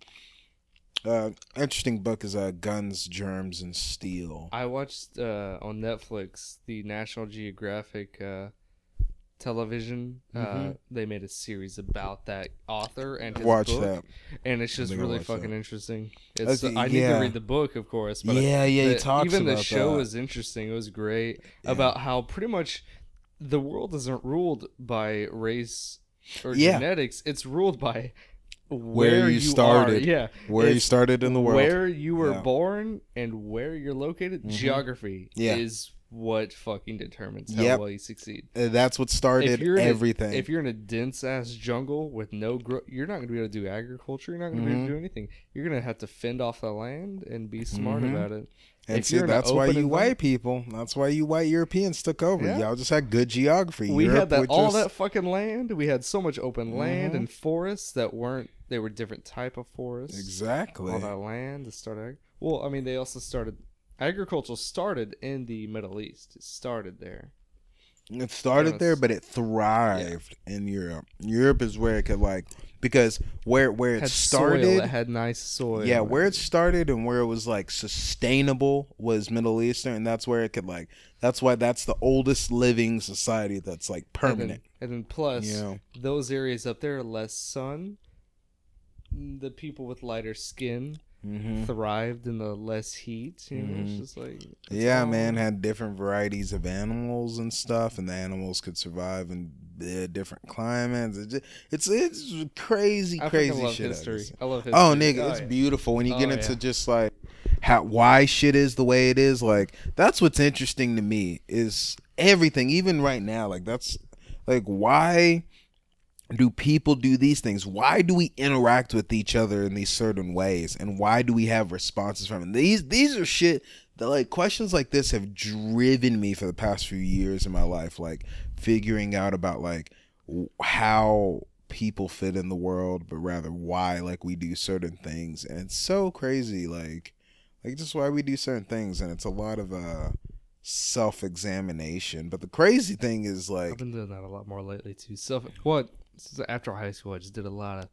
Uh, interesting book is uh, Guns, Germs, and Steel. I watched uh, on Netflix the National Geographic uh, television. Uh, Mhm. they made a series about that author and his Watch book, that. and it's just think I really watched fucking that. interesting. It's, Okay, I need yeah. to read the book, of course, but I- Yeah, yeah, he the- talks even the about show that. was interesting. It was great Yeah. about how pretty much the world isn't ruled by race or Yeah. genetics. It's ruled by where, you you started, Are. Yeah, Where you It's started in the world. where you were Yeah. born and where you're located. Mhm. Geography Yeah. is what fucking determines how Yep. well you succeed. Uh, That's what started If you're in everything. A, if you're in a dense ass jungle with no growth, you're not gonna be able to do agriculture. You're not gonna be able to do anything. You're gonna have to fend off the land and be smart Mhm. about it. and if see, you're in an that's why open you white environment- people, that's why you white Europeans took over. Yeah. Y'all just had good geography. We Europe had that would all just- that fucking land. We had so much open land Mhm. and forests that weren't. They were different type of forests. Exactly. All that land to start. Ag- well, I mean, they also started agriculture. Started in the Middle East. It started there. It started there, Yes. but it thrived in Europe. Europe is where it could like because where where it Had started, soil. It had nice soil. yeah, where it started and where it was like sustainable was Middle Eastern, and that's where it could like that's why that's the oldest living society that's like And then, permanent. and then plus Yeah. those areas up there, less sun. The people with lighter skin hmm thrived in the less heat. You know, it's Mhm. just like it's Yeah, all- man, had different varieties of animals and stuff, and the animals could survive in uh, different climates. It ju- It's it's crazy, I crazy fucking love shit. I history. just- I love history. Oh, nigga, it's yeah. beautiful when you Oh, get into yeah. just like how why shit is the way it is. Like that's what's interesting to me is everything, even right now. Like that's like why do people do these things? Why do we interact with each other in these certain ways, and why do we have responses from it? These these are shit that like questions like this have driven me for the past few years in my life. Like figuring out about like w- how people fit in the world, but rather why like we do certain things, and it's so crazy. Like like just why we do certain things, and it's a lot of uh self-examination. But the crazy thing is I've like been doing that a lot more lately too. Self what? Since after high school, I just did a lot of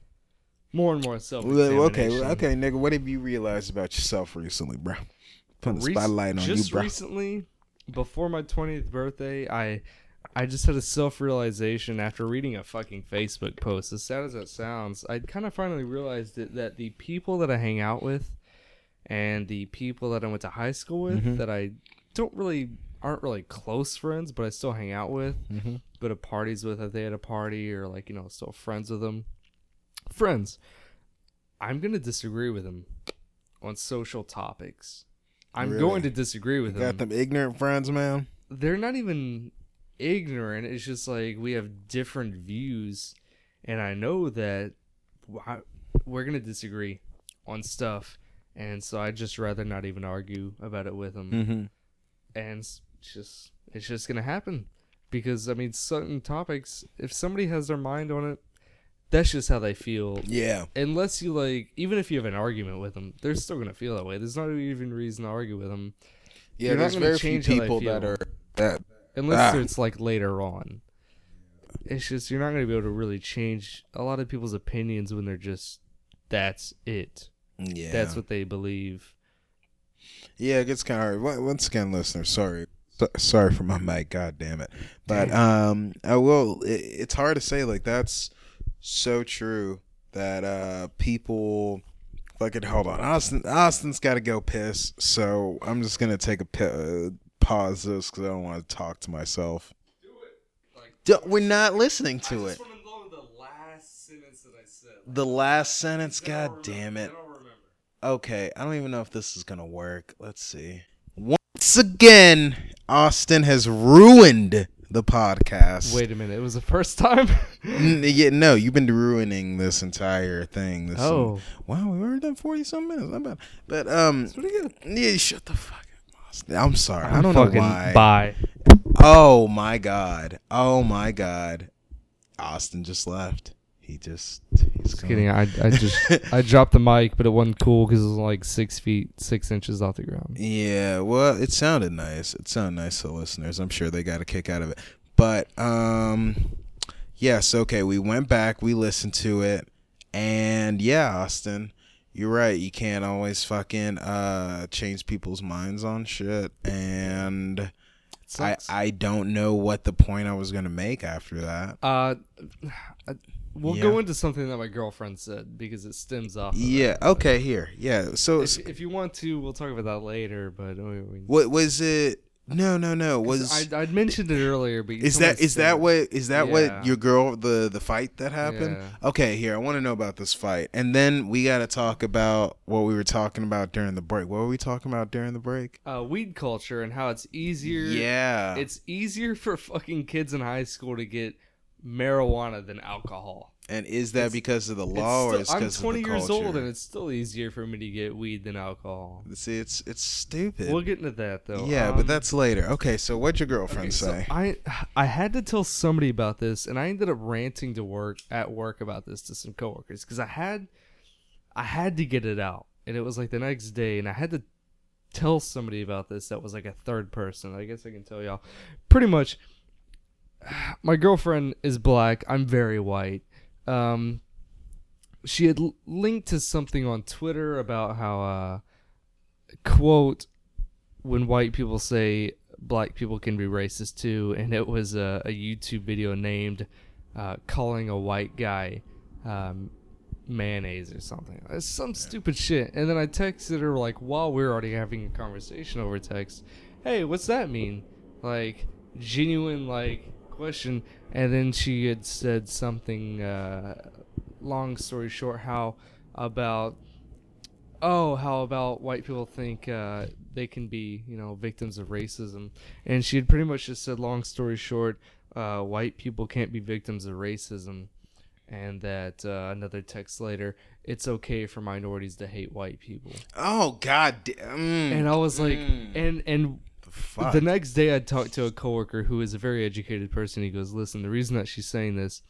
more and more self. well, okay, well, okay, nigga, what have you realized about yourself recently, bro? Putting the Rec- spotlight on you, just bro. recently, before my twentieth birthday, I I just had a self realization after reading a fucking Facebook post. As sad as that sounds, I kind of finally realized that, that the people that I hang out with and the people that I went to high school with Mhm. that I don't really aren't really close friends, but I still hang out with, Mm-hmm. go to parties with if they had a party, or like, you know, still friends with them. Friends, I'm gonna disagree with them on social topics. I'm Really? going to disagree with Got them. them ignorant friends, man. They're not even ignorant. It's just like we have different views, and I know that wh- we're gonna disagree on stuff, and so I'd just rather not even argue about it with them. Mm-hmm. And it's just it's just gonna happen because I mean, certain topics, if somebody has their mind on it, that's just how they feel. Yeah. Unless you like, even if you have an argument with them, they're still gonna feel that way. There's not even reason to argue with them, Yeah, You're not there's gonna very few change how they people that feel. are that unless Ah. it's like later on. It's just you're not gonna be able to really change a lot of people's opinions when they're just that's it. yeah. That's what they believe. Yeah, it gets kind of hard. Once once again, listeners, sorry, So- sorry for my mic. God damn it. But um, I will. It, it's hard to say. Like that's so true that uh people. Fucking hold on, Austin. Austin's got to go piss. So I'm just gonna take a pi- uh, pause this because I don't want to talk to myself. Do- We're not listening to it. want to know the last sentence that I said. The last sentence. God damn it. Okay, I don't even know if this is gonna work. Let's see. Once again, Austin has ruined the podcast. Wait a minute, it was the first time? N- yeah, no, you've been ruining this entire thing. This Oh. wow, we've already done forty some minutes. Not bad. But um, pretty good. yeah, shut the fuck up, Austin. I'm sorry. I don't know why. Bye. Oh my god. Oh my god. Austin just left. He just. He's Just gone. kidding. I, I just I dropped the mic, but it wasn't cool because it was like six feet six inches off the ground. Yeah, well, it sounded nice. It sounded nice to listeners. I'm sure they got a kick out of it. But um, yes, okay. We went back. We listened to it, and yeah, Austin, you're right. You can't always fucking uh change people's minds on shit. And I Sucks. I don't know what the point I was gonna make after that. Uh, I- we'll Yeah. go into something that my girlfriend said because it stems off. Of Yeah. that, but Okay. Here. Yeah. So. If, if you want to, we'll talk about that later. But we, we, What was it? No, no, no. 'Cause Was I I mentioned it earlier, but you is told me that to is say that it. what is that Yeah. what your girl the the fight that happened? Yeah. Okay, here I want to know about this fight, and then we got to talk about what we were talking about during the break. What were we talking about during the break? Uh, weed culture and how it's easier. Yeah, It's easier for fucking kids in high school to get marijuana than alcohol. and is that it's- because of the It's law or still- is I'm because of the twenty years old culture? and it's still easier for me to get weed than alcohol. See, it's it's stupid. We'll get into that though. yeah, Um, but that's later. Okay, so what'd your girlfriend okay, so say? I I had to tell somebody about this, and I ended up ranting to work at work about this to some coworkers because I had I had to get it out, and it was like the next day, and I had to tell somebody about this that was like a third person. I guess I can tell y'all. Pretty much, my girlfriend is black. I'm very white. Um, she had l- linked to something on Twitter about how, uh, quote, when white people say black people can be racist too, and it was a, a YouTube video named uh, calling a white guy um, mayonnaise or something. It's some stupid shit. And then I texted her like while we were already having a conversation over text, "Hey, what's that mean?" Like genuine like question. And then she had said something. Uh, long story short, how about oh how about white people think uh, they can be you know victims of racism, and she had pretty much just said long story short, uh, white people can't be victims of racism. And that uh, another text later, it's okay for minorities to hate white people. Oh God, da- mm, And I was like, mm, and and the fuck? the next day I talked to a coworker who is a very educated person. He goes, listen, the reason that she's saying this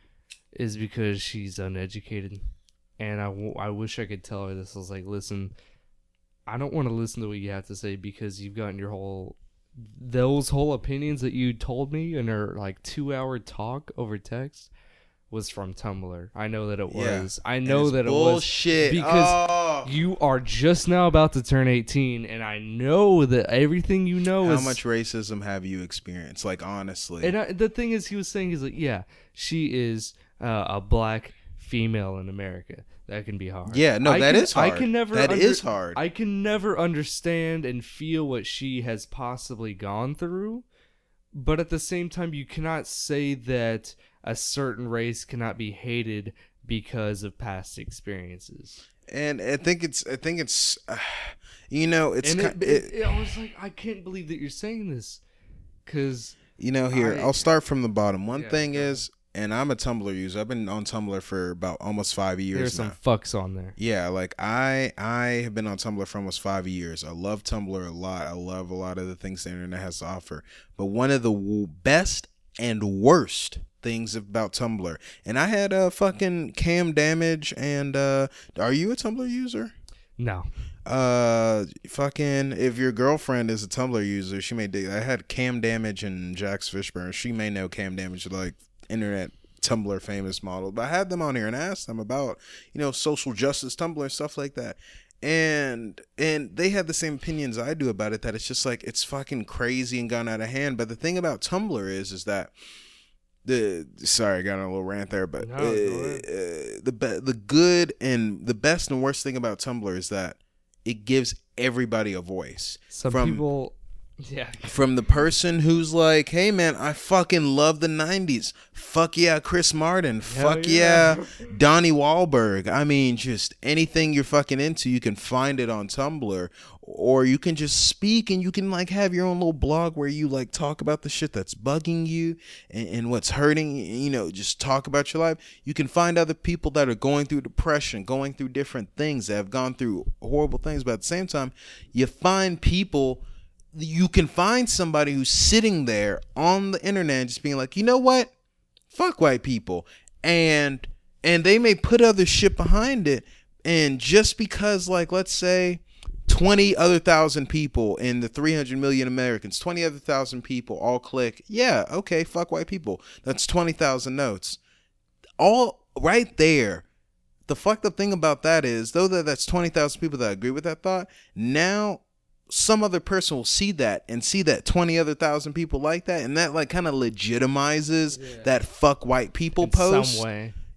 is because she's uneducated. And I, w- I wish I could tell her this. I was like, listen, I don't want to listen to what you have to say because you've gotten your whole, those whole opinions that you told me in our like two hour talk over text was from Tumblr. I know that it Yeah. was. I And know it's that it bullshit. was because Oh. you are just now about to turn eighteen, and I know that everything you know How is much racism have you experienced? Like honestly, And I, the thing is, he was saying is like, yeah, she is uh, a black female in America. That can be hard. Yeah, no, I that can, is hard. I can never. That under- is hard. I can never understand and feel what she has possibly gone through, but at the same time, you cannot say that a certain race cannot be hated because of past experiences. and I think it's, I think it's, uh, you know, it's, And ki- it, it, it, I was like, I can't believe that you're saying this, because you know, here I- I'll start from the bottom. One Yeah, thing go ahead. is, and I'm a Tumblr user. I've been on Tumblr for about almost five years there's some now. fucks on there. Yeah, like I I have been on Tumblr for almost five years. I love Tumblr a lot. I love a lot of the things the internet has to offer. But one of the w- best and worst things about Tumblr, and I had a uh, fucking Cam Damage. And uh, are you a Tumblr user? No. Uh, fucking, if your girlfriend is a Tumblr user, she may. dig- I had Cam Damage and Jax Fishburne. She may know Cam Damage, like internet Tumblr famous model. But I had them on here and asked them about, you know, social justice, Tumblr, and stuff like that. And and they had the same opinions I do about it. That it's just like it's fucking crazy and gone out of hand. But the thing about Tumblr is, is that the sorry, I got on a little rant there, but No, uh, go ahead. uh, the be- the good and the best and worst thing about Tumblr is that it gives everybody a voice. Some From- people, yeah, From the person who's like, hey man, I fucking love the nineties. Fuck yeah, Chris Martin. Hell Fuck yeah. yeah, Donnie Wahlberg. I mean, just anything you're fucking into, you can find it on Tumblr. Or you can just speak and you can like have your own little blog where you like talk about the shit that's bugging you and, and what's hurting, you know, just talk about your life. You can find other people that are going through depression, going through different things, that have gone through horrible things. But at the same time, you find people, you can find somebody who's sitting there on the internet just being like, you know what? Fuck white people. And and they may put other shit behind it. And just because, like, let's say twenty other thousand people in the three hundred million Americans, twenty other thousand people all click, yeah, okay, fuck white people. That's twenty thousand notes. All right there. The fucked up thing about that is, though that that's twenty thousand people that agree with that thought, now some other person will see that and see that twenty other thousand people like that, and that like kind of legitimizes Yeah. that fuck white people in post. some way.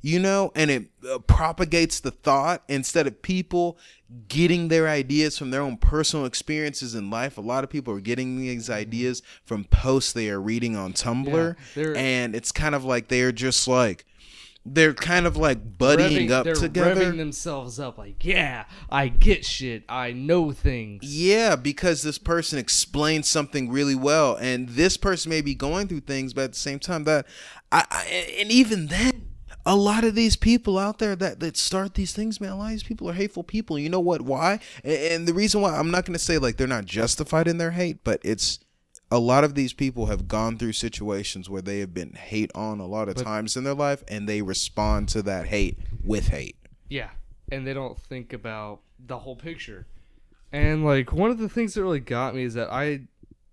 you know, and it uh, propagates the thought instead of people getting their ideas from their own personal experiences in life. A lot of people are getting these ideas from posts they are reading on Tumblr, yeah, and it's kind of like they're just like, they're kind of like buddying revving, up they're together. Revving themselves up like, yeah, I get shit. I know things. Yeah, because this person explains something really well, and this person may be going through things, but at the same time, that, I, I and even then, a lot of these people out there that, that start these things, man, a lot of these people are hateful people. You know what? Why? And, and the reason why, I'm not going to say like they're not justified in their hate, but it's, a lot of these people have gone through situations where they have been hate on a lot of but, times in their life, and they respond to that hate with hate. Yeah, and they don't think about the whole picture. And like one of the things that really got me is that I,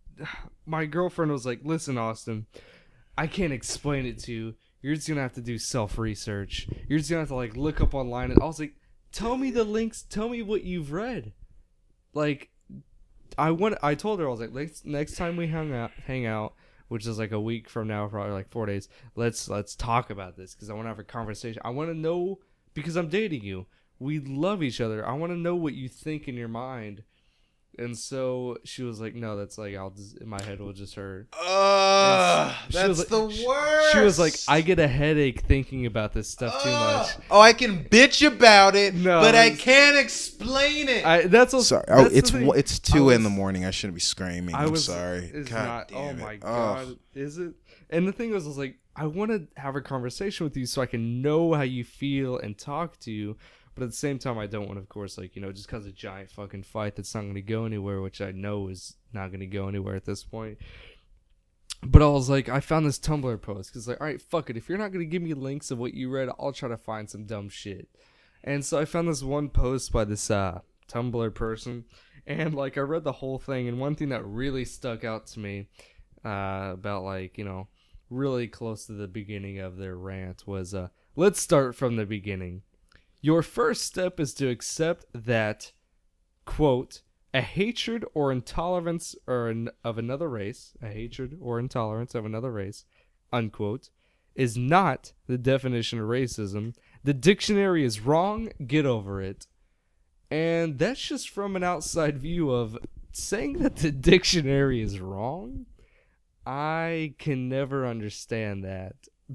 my girlfriend was like, "Listen, Austin, I can't explain it to you. You're just gonna have to do self-research. You're just gonna have to like look up online." And I was like, "Tell me the links. Tell me what you've read." Like. I went. I told her, I was like, next, next time we hang out, hang out, which is like a week from now, probably like four days. Let's let's talk about this because I want to have a conversation. I want to know because I'm dating you. We love each other. I want to know what you think in your mind. And so she was like, "No, that's like I'll just, in my head will just hurt." Uh, that's like, the worst. She was like, "I get a headache thinking about this stuff uh, too much." Oh, I can bitch about it, no, but I can't explain it. I, that's what, sorry. That's oh, it's thing. it's two was, in the morning. I shouldn't be screaming. I I'm was, sorry. It's God not. damn oh it. my god, oh. Is it? And the thing was, I was like, I want to have a conversation with you so I can know how you feel and talk to you. But at the same time, I don't want, of course, like, you know, just cause a giant fucking fight that's not going to go anywhere, which I know is not going to go anywhere at this point. But I was like, I found this Tumblr post because, like, all right, fuck it. If you're not going to give me links of what you read, I'll try to find some dumb shit. And so I found this one post by this uh, Tumblr person, and, like, I read the whole thing. And one thing that really stuck out to me uh, about, like, you know, really close to the beginning of their rant was, uh, let's start from the beginning. Your first step is to accept that, quote, a hatred or intolerance or an, of another race, a hatred or intolerance of another race, unquote, is not the definition of racism. The dictionary is wrong. Get over it. And that's just from an outside view of saying that the dictionary is wrong. I can never understand that.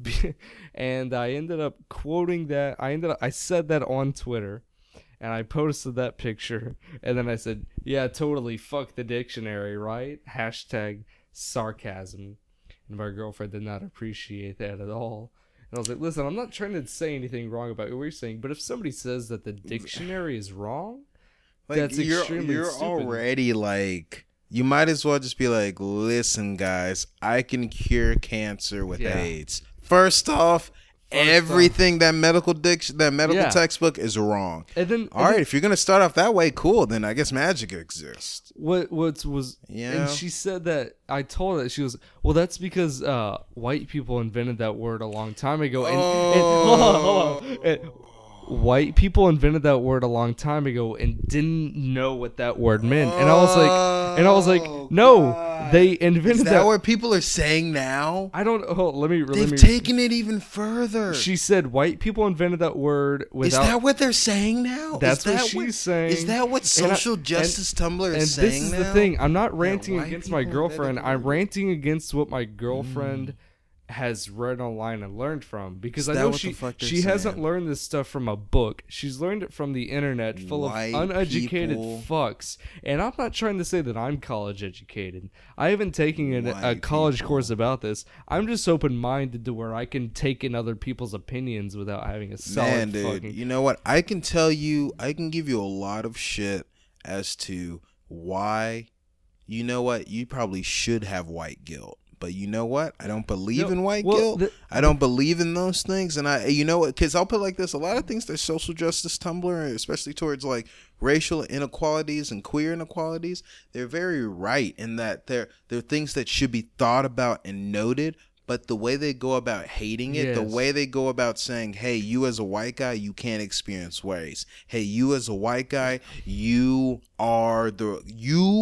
And I ended up quoting that. I ended up, I said that on Twitter, and I posted that picture, and then I said, yeah, totally, fuck the dictionary, right? Hashtag sarcasm. And my girlfriend did not appreciate that at all. And I was like, listen, I'm not trying to say anything wrong about what you're saying, but if somebody says that the dictionary is wrong, like, that's you're, extremely you're stupid. already like, you might as well just be like, listen, guys, I can cure cancer with Yeah. AIDS. First off, First everything off. that medical diction, that medical Yeah. textbook is wrong. And then, all and right, then, if you're gonna start off that way, cool. Then I guess magic exists. What what was? Yeah. And she said that I told her, she was, well, that's because uh, white people invented that word a long time ago. And, oh. and hold on, hold on. And, white people invented that word a long time ago and didn't know what that word meant. And I was like, and I was like, no, God. they invented Is that, that. what people are saying now? I don't. Oh, let me. They've let me, taken it even further. She said white people invented that word without. Is that what they're saying now? That's is what that she's what, saying. Is that what social and I, justice and, Tumblr is and saying this is now? the thing. I'm not ranting Yeah, against my girlfriend. I'm ranting against what my girlfriend. Mm. has read online and learned from, because Is I know what she saying? she hasn't learned this stuff from a book. She's learned it from the internet full White of uneducated people. fucks. And I'm not trying to say that I'm college educated. I haven't taken an, a White college people. course about this. I'm just open minded to where I can take in other people's opinions without having a solid Man, dude, fucking. you know what? I can tell you, I can give you a lot of shit as to why. You know what? You probably should have white guilt. But you know what? I don't believe No, in white well, guilt. the- I don't believe in those things. And I, you know what? Because I'll put it like this: a lot of things that social justice Tumblr, especially towards like racial inequalities and queer inequalities, they're very right in that they're they're things that should be thought about and noted. But the way they go about hating it, Yes. the way they go about saying, hey, you as a white guy, you can't experience race. Hey, you as a white guy, you are the you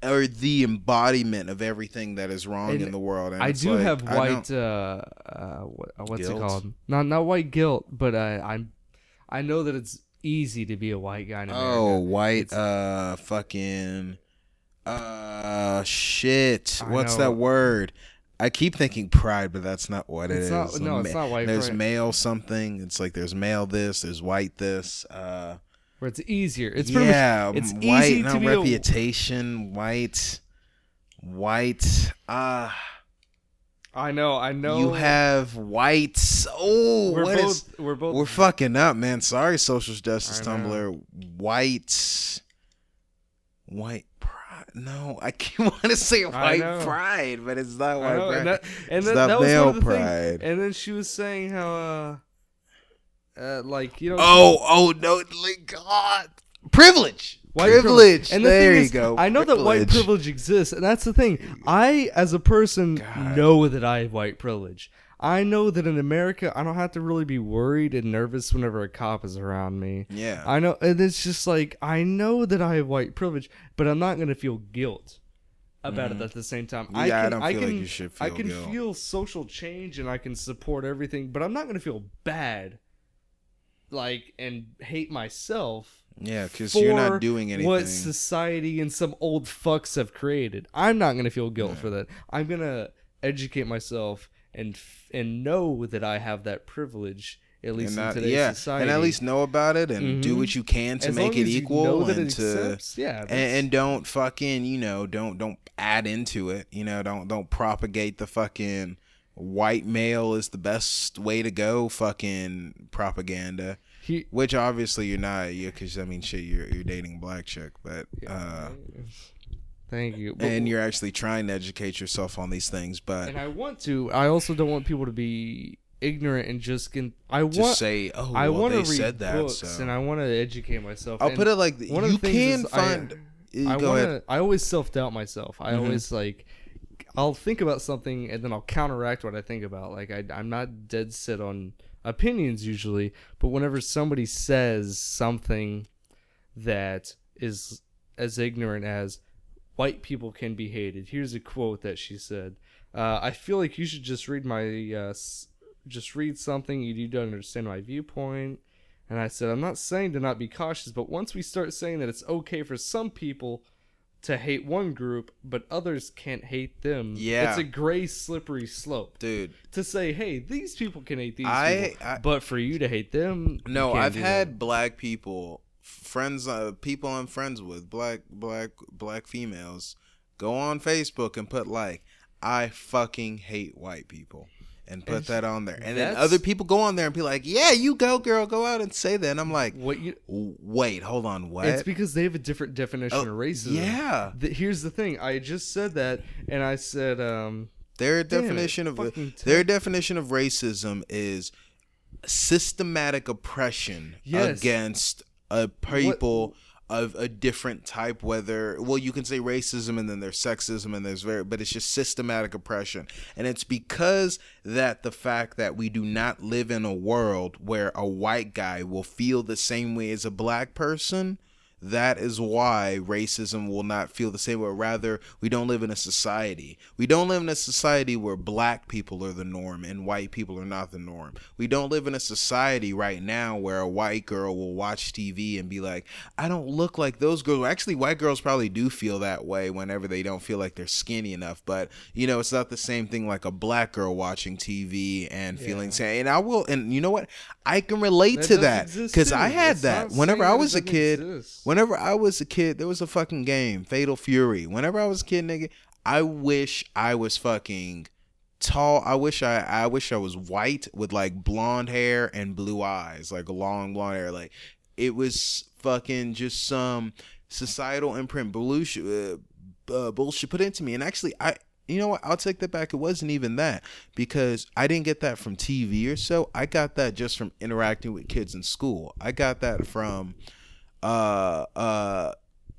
are the embodiment of everything that is wrong And in the world. And I it's do like, have I white. don't- Uh, uh, what, what's Guilt? it called? Not not white guilt, but uh, I'm. I know that it's easy to be a white guy in America. Oh, white. It's- Uh, fucking. Uh, shit. I What's know. that word? I keep thinking pride, but that's not what it It's is. not- no, it's not white There's pride. male something. It's like there's male this. There's white this. Uh, where it's easier. It's pretty yeah. much, it's white. easy no to be a, reputation. White. White. Ah. I know, I know. You have whites. Oh, We're what both. is- we're both. We're fucking up, man. Sorry, social justice I know. Tumblr. White, white pride. No, I can't want to say white know. pride, but it's not I white know, pride. and that, and It's that, not that was male one of the pride. things. And then she was saying how, uh, uh like you know, Oh, oh no, like God, privilege, white privilege. And the there thing you is, go. I know that white Privilege. privilege exists, and that's the thing. I, as a person, God. know that I have white privilege. I know that in America, I don't have to really be worried and nervous whenever a cop is around me. Yeah, I know, and it's just like I know that I have white privilege, but I'm not gonna feel guilt about it at the same time. I Yeah, I can, don't feel like can, you should I feel can guilt. feel social change and I can support everything, but I'm not gonna feel bad, like and hate myself. yeah, because For you're not doing anything. what society and some old fucks have created. I'm not gonna feel guilt for that. I'm gonna educate myself and f- and know that I have that privilege, at least and in not, today's yeah, society. and at least know about it and do Mhm. what you can to As make long it as you equal know that and it to accepts, yeah, and, that's- and don't fucking you know don't don't add into it. You know, don't don't propagate the fucking white male is the best way to go fucking propaganda. he, Which obviously you're not, you because I mean shit, you're you're dating a black chick, but uh, thank you. But- and you're actually trying to educate yourself on these things, but and I want to. I also don't want people to be ignorant and just can. I just want. say, oh, I well, want they to read said that, books so and I want to educate myself. I'll And put it like one of you the things can is I- find. I go want ahead. to. I always self doubt myself. I Mhm. always like. I'll think about something and then I'll counteract what I think about. Like I, I'm not dead set on opinions usually, but whenever somebody says something that is as ignorant as white people can be hated, here's a quote that she said. Uh, I feel like you should just read my, uh, s- just read something. You don't understand my viewpoint. And I said, I'm not saying to not be cautious, but once we start saying that it's okay for some people to hate one group, but others can't hate them, Yeah. it's a gray, slippery slope. Dude, To say, hey, these people can hate these I- people, I- but for you to hate them, you no, can't I've do had that. black people, friends, uh, people I'm friends with, black, black, black females, go on Facebook and put like, I fucking hate white people. And put And that on there. And then that's- other people go on there and be like, yeah, you go, girl, go out and say that. And I'm like, What you? wait, hold on, what? It's because they have a different definition Oh, of racism. yeah. Th- here's the thing. I just said that, and I said, um, Their Damn it, definition of fucking their definition of racism is systematic oppression Yes. against a people of a different type. Whether well, you can say racism and then there's sexism and there's very, but it's just systematic oppression, and it's because that the fact that we do not live in a world where a white guy will feel the same way as a black person. That is why racism will not feel the same way. Rather, we don't live in a society. We don't live in a society where black people are the norm and white people are not the norm. We don't live in a society right now where a white girl will watch T V and be like, I don't look like those girls. Actually, white girls probably do feel that way whenever they don't feel like they're skinny enough. But, you know, it's not the same thing like a black girl watching T V and Yeah. feeling sad. And I will, and you know what? I can relate That to does that exist because too. I had It's that not whenever saying I that it was a doesn't kid. exist. Whenever I was a kid, there was a fucking game, Fatal Fury. Whenever I was a kid, nigga, I wish I was fucking tall. I wish I I wish I was white with like blonde hair and blue eyes, like long blonde hair. Like it was fucking just some societal imprint bullshit, uh, uh, bullshit put into me. And actually, I. You know what? I'll take that back. It wasn't even that because I didn't get that from T V or so. I got that just from interacting with kids in school. I got that from uh uh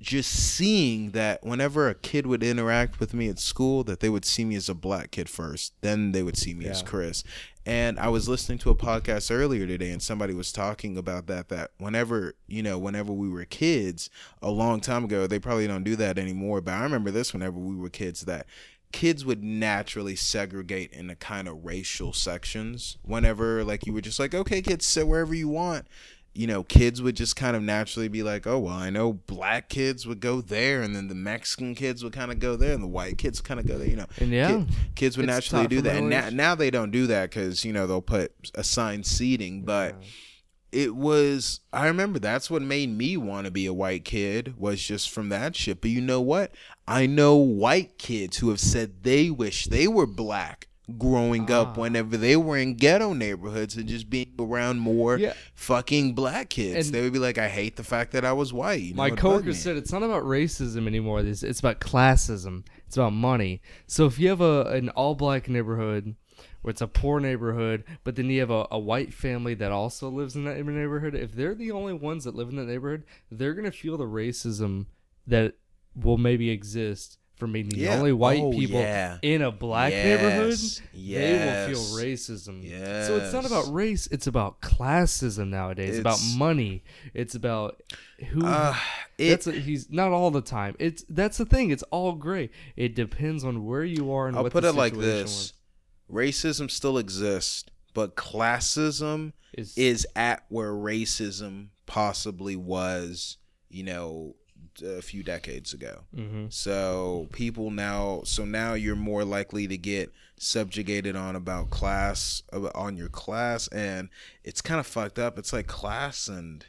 just seeing that whenever a kid would interact with me at school, that they would see me as a black kid first, then they would see me Yeah. as Chris. And I was listening to a podcast earlier today, and somebody was talking about that, that whenever, you know, whenever we were kids a long time ago, they probably don't do that anymore, but I remember this whenever we were kids, that kids would naturally segregate into kind of racial sections whenever, like, you were just like, okay, kids, sit wherever you want. You know, kids would just kind of naturally be like, oh, well, I know black kids would go there, and then the Mexican kids would kind of go there, and the white kids kind of go there, you know. And yeah, Kid, kids would it's naturally tough do for that. And now, middle-aged- now they don't do that because, you know, they'll put assigned seating. But Yeah. it was, I remember that's what made me want to be a white kid, was just from that shit. But you know what? I know white kids who have said they wish they were black growing up Ah. whenever they were in ghetto neighborhoods and just being around more Yeah. fucking black kids. And they would be like, I hate the fact that I was white. You know, My it bugged coworker me. said it's not about racism anymore. It's, it's about classism. It's about money. So if you have a an all black neighborhood where it's a poor neighborhood, but then you have a, a white family that also lives in that neighborhood, if they're the only ones that live in that neighborhood, they're gonna feel the racism that will maybe exist from being the Yeah. only white Oh, people yeah. in a black Yes. neighborhood. Yes. They will feel racism. So it's not Yes. about race, it's about classism nowadays. It's about It's- money. It's about who Uh, it, that's a, he's not all the time. It's that's the thing. It's all gray. It depends on where you are and I'll what put the it like situation this. Racism still exists, but classism was. Is, is at where racism possibly was, you know, a few decades ago. Mhm. So people now, so now you're more likely to get subjugated on about class, about- on your class, and it's kind of fucked up. It's like class and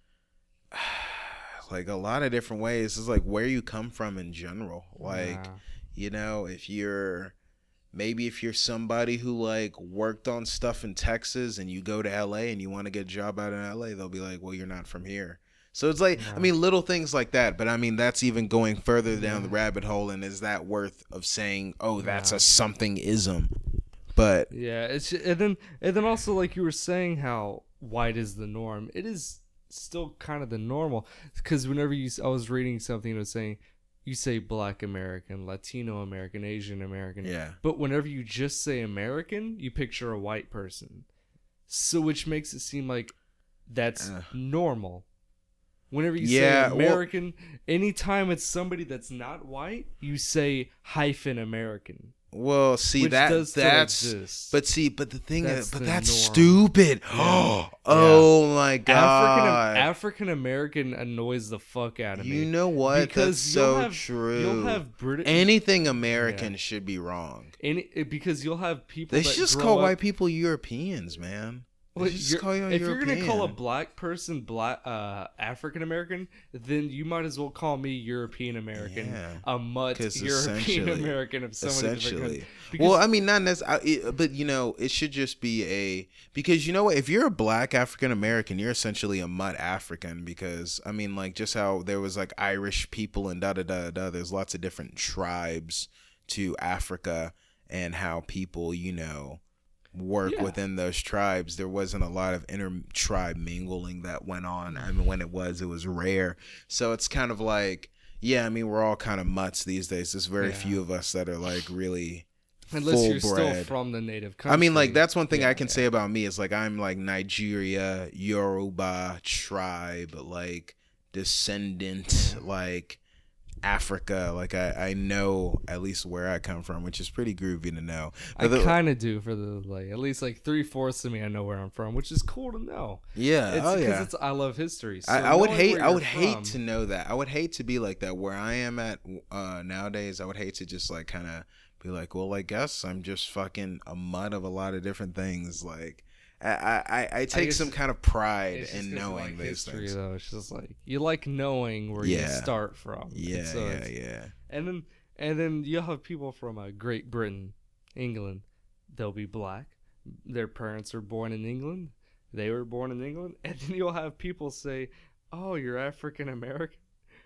like a lot of different ways. It's like where you come from in general. Like, Yeah. you know, if you're maybe if you're somebody who like worked on stuff in Texas and you go to L A and you want to get a job out in L A, they'll be like, well, you're not from here. So it's like, I mean, little things like that. But I mean, that's even going further down the rabbit hole. And is that worth of saying, oh, that's Yeah. a something ism? But Yeah, it's ju- and then and then also like you were saying how white is the norm. It is still kind of the normal because whenever you s- I was reading something that was saying you say Black American, Latino American, Asian American. yeah, But whenever you just say American, you picture a white person. So which makes it seem like that's Uh. normal. Whenever you Yeah, say well- American, anytime it's somebody that's not white, you say hyphen American. well, see which that does still that's. exist. But see, but the thing That's is, but the that's norm. stupid. Yeah. Oh my African god! African American annoys the fuck out of me. You know what? Because That's you'll so have- true. You'll have British Anything American should be wrong. any because you'll have people. They that should just grow call up- white people Europeans, man. They Well, should just you're- call you a if you're gonna call a European. black person black uh, African American, then you might as well call me European American, Yeah. a mutt 'Cause European essentially- American of so many different Essentially, countries. Because- well, I mean, not necessarily, but you know, it should just be a because you know what? If you're a black African American, you're essentially a mutt African because I mean, like just how there was like Irish people and da da da da. There's lots of different tribes to Africa and how people, you know, work Yeah. within those tribes. There wasn't a lot of inter tribe mingling that went on. I mean, when it was, it was rare. So it's kind of like, yeah, I mean, we're all kind of mutts these days. There's very Yeah. few of us that are like really unless you're still full-bred. from the native country. I mean, like that's one thing Yeah, I can yeah. say about me is like I'm like Nigeria, Yoruba tribe, like descendant, like Africa. Like I, I know at least where I come from, which is pretty groovy to know. I But the- kind of do for the like at least like three fourths of me. I know where I'm from, which is cool to know. yeah, It's oh because yeah. it's I love history. So I, I would knowing hate. where I you're would hate from- to know that. I would hate to be like that where I am at uh, nowadays. I would hate to just like kind of be like, well, I guess I'm just fucking a mutt of a lot of different things. Like, I I, I take guess some kind of pride It's just in 'cause you knowing like these history, things. though. It's just like you like knowing where you Yeah. start from. Yeah, And so yeah, it's- yeah. And then and then you'll have people from uh, Great Britain, England. They'll be black. Their parents were born in England. They were born in England. And then you'll have people say, "Oh, you're African American."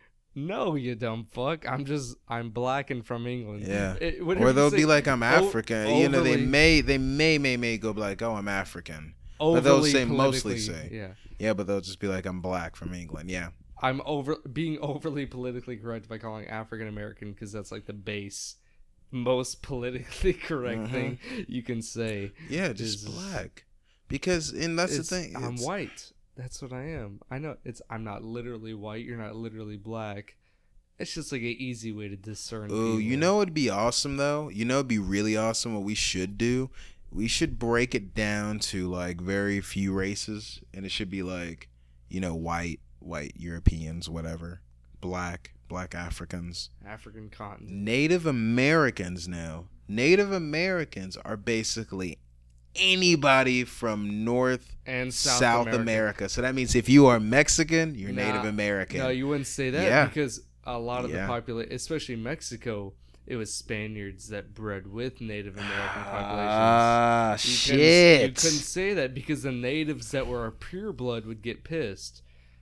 No, you dumb fuck. I'm just I'm black and from England. Yeah. It- whenever Or you they'll say be like, I'm o- African. You know, they overly- may, they may, may, may go like, oh, I'm African. But they'll overly say mostly politically- say. yeah. Yeah, but they'll just be like, I'm black from England. Yeah. I'm over being overly politically correct by calling African American because that's like the base, most politically correct Mhm. thing you can say. Yeah, just is- black. Because and that's the It's- thing. I'm it's- white. That's what I am. I know it's. I'm not literally white. You're not literally black. It's just like an easy way to discern. Ooh, you people. know what'd be awesome though? You know it'd be really awesome what we should do? We should break it down to like very few races and it should be like, you know, white, white Europeans, whatever. Black, black Africans. African continent. Native Americans now. Native Americans are basically anybody from North And South, South, America. America. So that means if you are Mexican, you're Nah, Native American. No, you wouldn't say that Yeah. because a lot of Yeah. the population, especially Mexico, it was Spaniards that bred with Native American populations. Ah, You shit. couldn't, you couldn't say that because the natives that were pure blood would get pissed.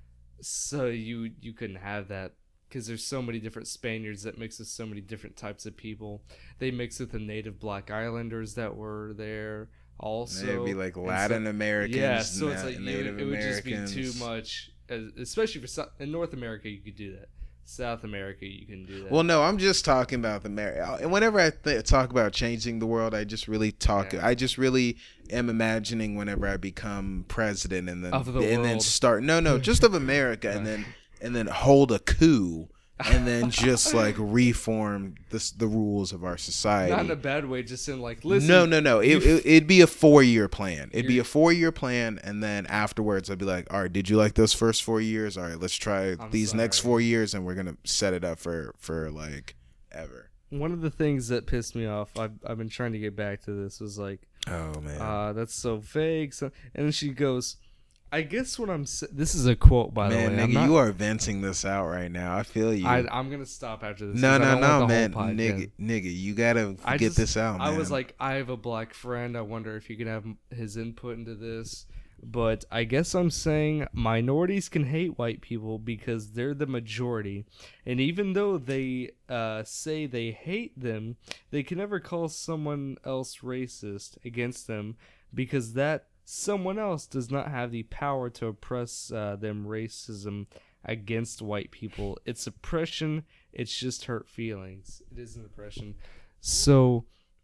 So you you couldn't have that because there's so many different Spaniards that mix with so many different types of people. They mix with the native Black Islanders that were there also. It'd be like And Latin so- Americans. Yeah, so it's Na- like you, Native it would just be Americans. too much, as- especially for Sou- in North America. You could do that. South America, you can do that. Well, no, I'm just talking about the Mar- And whenever I th- talk about changing the world, I just really talk. Yeah. I just really am imagining whenever I become president and then Of the and then world. start. No, no, just of America, and then and then hold a coup, and then just like reform this the rules of our society. not in a bad way, just in like listen. No, no, no. you It, it, it'd be a four year plan. It'd be You're- a four year plan, and then afterwards, I'd be like, "All right, did you like those first four years? All right, let's try I'm these next sorry. four years, and we're gonna set it up for for like ever." One of the things that pissed me off, I've I've been trying to get back to this, was like, Oh man. uh, that's so vague. So, and then she goes, I guess what I'm. Sa- this is a quote, by man, the way. nigga, I'm not, you are venting this out right now. I feel you. I, I'm gonna stop after this. no, 'cause I no, don't no, want the man, whole podcast. nigga, nigga, you gotta I get just- this out, man. I was like, I have a black friend. I wonder if you can have m- his input into this. But I guess I'm saying minorities can hate white people because they're the majority. And even though they uh, say they hate them, they can never call someone else racist against them because that someone else does not have the power to oppress uh, them racism against white people. It's oppression. It's just hurt feelings. It isn't oppression. So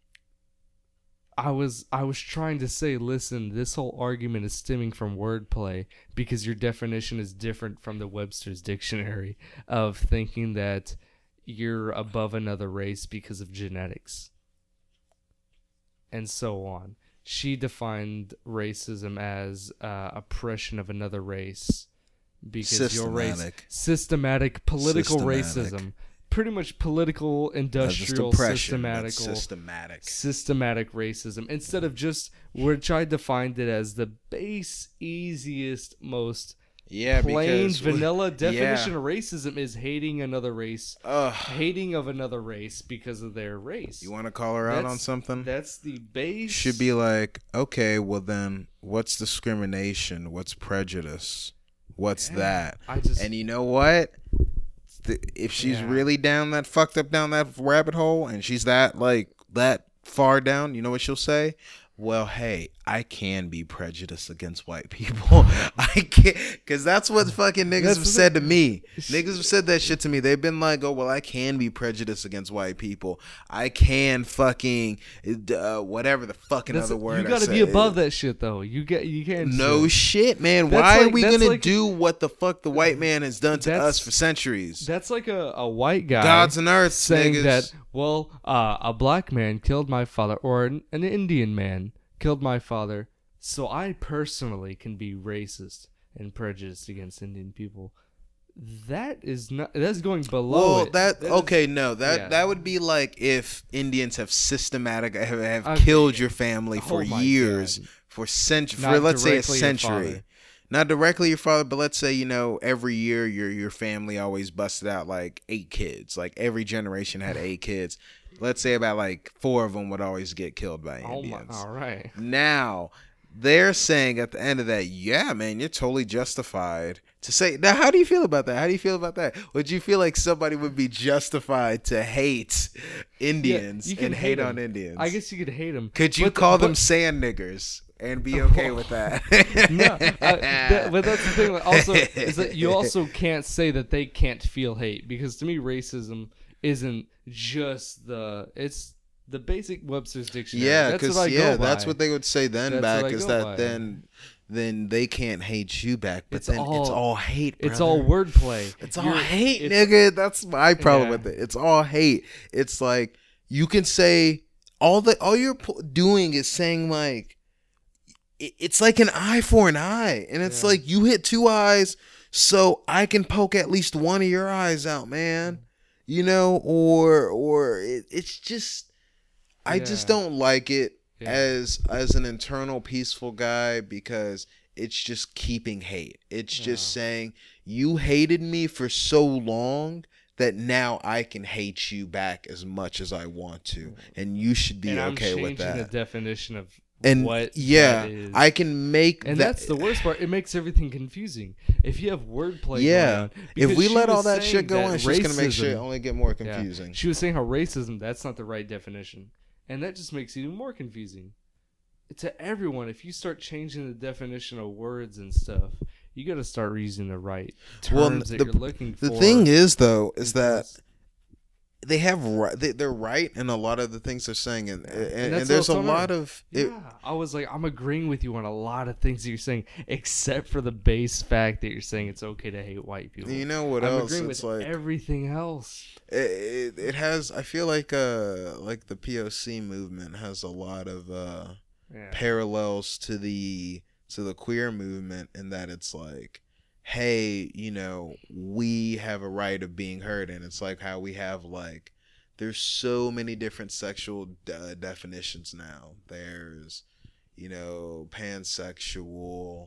I was I was trying to say, listen, this whole argument is stemming from wordplay because your definition is different from the Webster's dictionary of thinking that you're above another race because of genetics and so on. She defined racism as uh, oppression of another race because your race Systematic. systematic political Systematic. racism, pretty much political, That's just industrial, oppression. That's systematical, systematic. systematic racism instead of just which I defined it as the base, easiest, most Yeah, plain because vanilla definition yeah. of racism is hating another race, Ugh. hating of another race because of their race. You want to call her out on That's- something? That's the base. Should be like, okay, well then, what's discrimination? What's prejudice? What's Yeah, that? I just And you know what? Th- If she's Yeah. really down that fucked up down that rabbit hole, and she's that like that far down, you know what she'll say? Well, hey, I can be prejudiced against white people. I can't, because that's what fucking niggas That's have the said to me. Niggas have said that shit to me. They've been like, oh, well, I can be prejudiced against white people. I can fucking, uh, whatever the fucking that's, other word you I gotta be said. above that shit though. You get you can't. No just- shit, man. That's Why are like- we that's gonna like- do what the fuck the white man has done to That's- us for centuries? That's like a, a white guy. Gods and earth, saying niggas. that, well, uh, a black man killed my father, or an, an Indian man killed my father, so I personally can be racist and prejudiced against Indian people. That is not. That's going below Well, it. that, is- okay, no, that yeah. that would be like if Indians have systematic have, have Okay. killed your family for Oh my years, God. for century, Not for let's say a directly your century. father. Not directly your father, but let's say, you know, every year your your family always busted out like eight kids. Like every generation had eight kids. Let's say about like four of them would always get killed by Oh my! Indians. All right. Now, they're saying at the end of that, yeah, man, you're totally justified to say. Now, how do you feel about that? How do you feel about that? Would you feel like somebody would be justified to hate Indians you can and hate hate them. on Indians? I guess you could hate him. Could you but- call them but- sand niggers and be okay with that. No, I, that, but that's the thing. Like, also, is that you also can't say that they can't feel hate, because to me, racism isn't just the it's the basic Webster's dictionary. Yeah, that's because what I yeah, go by. that's what they would say then That's back what I is go that by. then then they can't hate you back, but It's then all- it's all hate. It's brother. all wordplay. It's all You're- hate, it's- nigga. That's my problem Yeah. with it. It's all hate. It's like you can say all the all you're p- doing is saying like it- it's like an eye for an eye, and it's Yeah. like you hit two eyes, so I can poke at least one of your eyes out, man. You know, or or it, it's just I just Yeah. don't like it Yeah. as as an internal peaceful guy, because it's just keeping hate. It's just Yeah. saying you hated me for so long that now I can hate you back as much as I want to, and you should be and I'm okay with changing that. the definition of And what yeah, that is. I can make And that. that's the worst part. It makes everything confusing. If you have wordplay, Yeah. going on, If because we she let was all that saying shit go that on, it's just gonna make shit racism- only get more Yeah. confusing. She was saying how racism, that's not the right definition. And that just makes it even more confusing. To everyone, if you start changing the definition of words and stuff, you got to start using the right terms Well, that the- you're looking for. The thing is, though, is that because- they have right. They, they're right in a lot of the things they're saying, and and, and, that's there's a what I'm lot talking of it, yeah, I was like, I'm agreeing with you on a lot of things that you're saying, except for the base fact that you're saying it's okay to hate white people. you know what I'm else? agreeing It's with like everything else. it, it, it has. I feel like uh like the P O C movement has a lot of uh Yeah. parallels to the to the queer movement, in that it's like, hey, you know, we have a right of being heard, and it's like how we have like there's so many different sexual uh, definitions now. There's, you know, pansexual.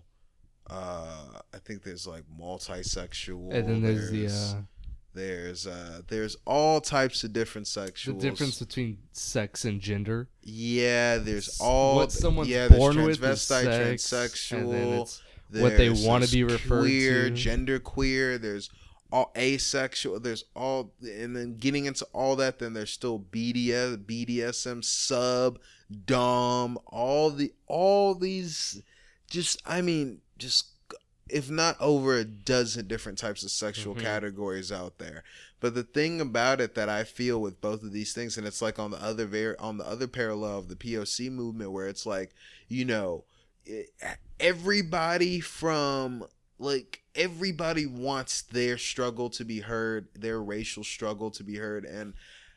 Uh, I think there's like multisexual. And then there's the uh, there's uh there's all types of different the sexuals. difference between sex and gender. Yeah, there's S- all what someone's yeah, there's born with is transvesite, sex, and then transsexual. it's what they there's wanna this be referred queer, to. gender queer. There's all asexual. There's all, and then getting into all that, then there's still B D S, B D S M, sub, dom, all the all these. Just I mean, just if not over a dozen different types of sexual Mhm. categories out there. But the thing about it that I feel with both of these things, and it's like on the other ver- on the other parallel of the P O C movement, where it's like, you know, it, everybody from like everybody wants their struggle to be heard, their racial struggle to be heard, and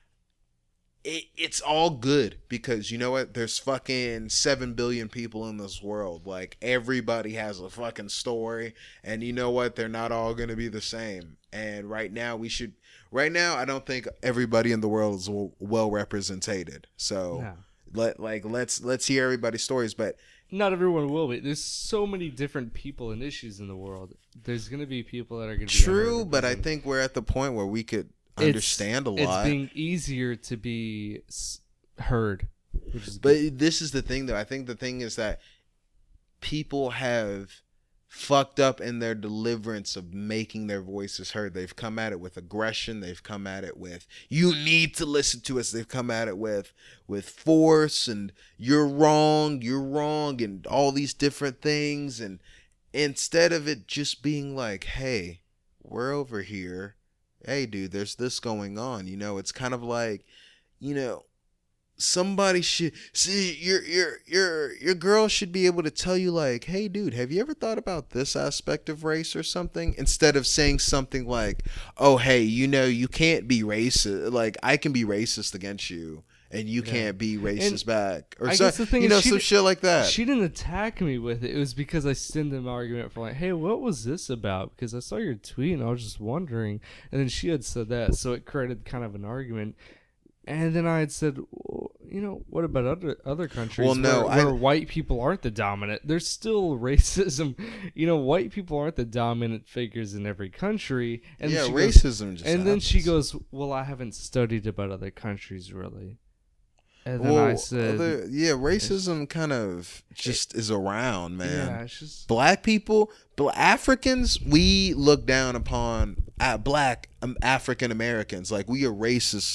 it, it's all good, because you know what? There's fucking seven billion people in this world. Like, everybody has a fucking story, and you know what? They're not all going to be the same. And right now we should, right now, I don't think everybody in the world is w- well represented. So No. let, like, let's, let's hear everybody's stories. But Not everyone will be. There's so many different people and issues in the world. There's gonna be people that are gonna be true, but I underrepresented. think we're at the point where we could It's- understand a lot. It's being easier to be s- heard, which is But good. this is the thing, though. I think the thing is that people have fucked up in their deliverance of making their voices heard. They've come at it with aggression. They've come at it with, you need to listen to us. They've come at it with with force and you're wrong, you're wrong, and all these different things. And instead of it just being like, hey, we're over here. Hey, dude, there's this going on. You know, it's kind of like, you know, somebody should see your your your your girl should be able to tell you, like, hey dude, have you ever thought about this aspect of race or something, instead of saying something like, oh hey, you know, you can't be racist, like I can be racist against you and you Yeah. can't be racist back, or I so, guess the thing you is know, she some di- shit like that. She didn't attack me with it. It was because I sent an argument for like, hey, what was this about? Because I saw your tweet and I was just wondering. And then she had said that, so it created kind of an argument. And then I had said, well, you know, what about other other countries Well, no, where, I- where white people aren't the dominant? There's still racism. You know, white people aren't the dominant figures in every country. And yeah, she goes- racism just and then she happens. goes, well, I haven't studied about other countries really. And then well, I said, other, yeah, racism kind of just is around, man. yeah, it's just Black people, bl- Africans, we look down upon uh, black um, African Americans. Like, we are racist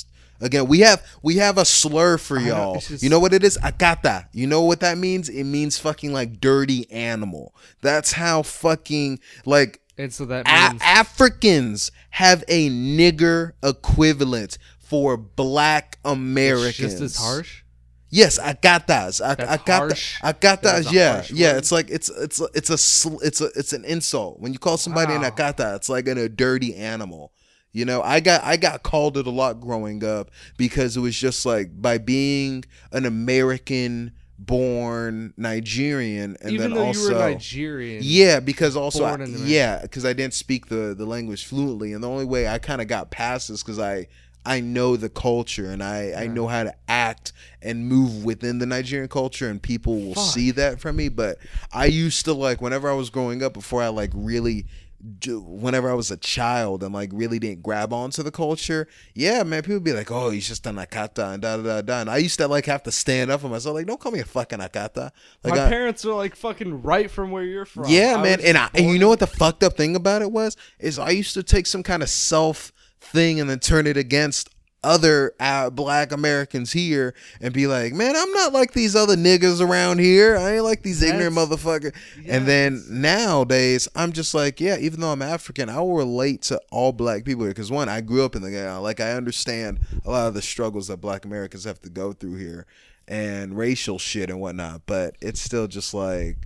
Again, we have we have a slur for I know, y'all. it's just- You know what it is? Akata. You know what that means? It means fucking like dirty animal. That's how fucking like And so that A- means Africans have a nigger equivalent for black Americans. it's just as harsh. Yes, akatas. I, That's akata, harsh. That akatas. is a Yeah, harsh yeah. word. It's like it's it's it's a sl- it's a it's an insult when you call somebody an Wow. akata. It's like an, a dirty animal. You know, I got I got called it a lot growing up because it was just like by being an American born Nigerian and Even then though also you were Nigerian, yeah, because also I, born in the- yeah, because I didn't speak the the language fluently, and the only way I kind of got past this because I I know the culture and I I know how to act and move within the Nigerian culture, and people will Fuck. see that from me. But I used to like whenever I was growing up, before I like really. do- Whenever I was a child and like really didn't grab onto the culture, yeah, man, people be like, "Oh, he's just an akata," and da da da da. And I used to like have to stand up for myself, like, "Don't call me a fucking akata." Like, my I, parents are like fucking right from where you're from. yeah, I man, was and I, just and you born know in- what the fucked up thing about it was is I used to take some kind of self thing and then turn it against other uh, black Americans here and be like, man, I'm not like these other niggas around here. I ain't like these ignorant That's- motherfuckers. And then Yes. nowadays, I'm just like, yeah, even though I'm African, I will relate to all black people here because one, I grew up in the uh, like I understand a lot of the struggles that black Americans have to go through here and racial shit and whatnot, but it's still just like.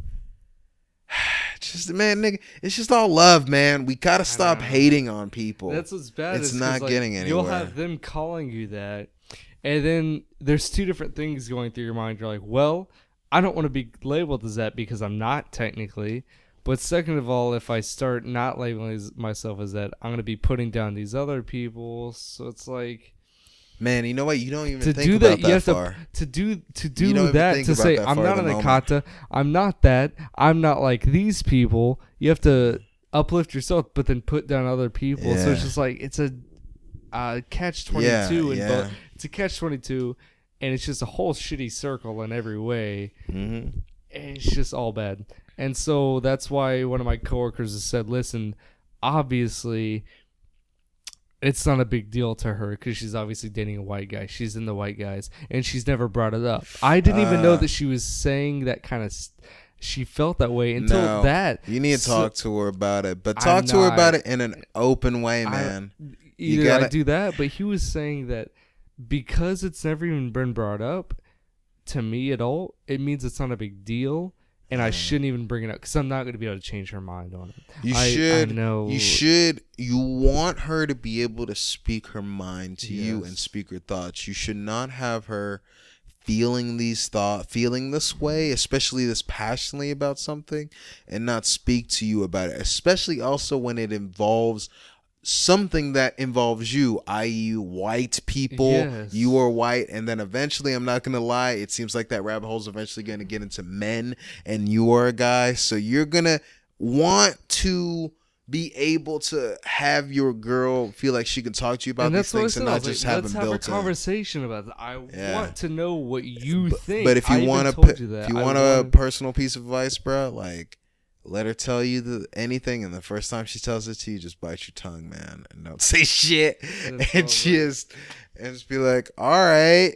Just man, nigga, it's just all love, man. We gotta stop know. hating on people. That's what's bad. It's is 'cause, not like, getting You'll anywhere. have them calling you that, and then there's two different things going through your mind. You're like, well, I don't want to be labeled as that because I'm not technically. But second of all, if I start not labeling as- myself as that, I'm gonna be putting down these other people. So it's like Man, you know what? You don't even to think do about that, that, you have far. to to do to You don't do even that think to about say that I'm far not at an the moment. Akata, I'm not that, I'm not like these people. You have to uplift yourself, but then put down other people. So it's Yeah. just like it's a uh, catch twenty Yeah, two, and yeah. it's a catch twenty two, and it's just a whole shitty circle in every way. Mm-hmm. And it's just all bad, and so that's why one of my coworkers has said, "Listen, obviously." It's not a big deal to her because she's obviously dating a white guy. She's in the white guys, and she's never brought it up. I didn't even know Uh, that she was saying that kind of. St- she felt that way until No, that. You need to So- talk to her about it, but I'm talk to her not- about it in an open way, I- man. Either gotta- I do that, but he was saying that because it's never even been brought up to me at all, it means it's not a big deal, and I shouldn't even bring it up because I'm not going to be able to change her mind on it. You I- I should. know. You should. You want her to be able to speak her mind to you and Yes. speak her thoughts. You should not have her feeling these thought, feeling this way, especially this passionately about something, and not speak to you about it. Especially also when it involves something that involves you, that is, white people. Yes. You are white, and then eventually, I'm not gonna lie, it seems like that rabbit hole is eventually gonna get into men, and you are a guy, so you're gonna want to be able to have your girl feel like she can talk to you about And these that's what I things said. and I not was like, just have let's them have a built in. conversation about it. I Yeah. want to know what you think. But if you I even want a told pe- you that. if you I want a wanted- personal piece of advice, bro, like let her tell you the, anything, and the first time she tells it to you, just bite your tongue, man, and don't say shit, That's and all just and just be like, all right,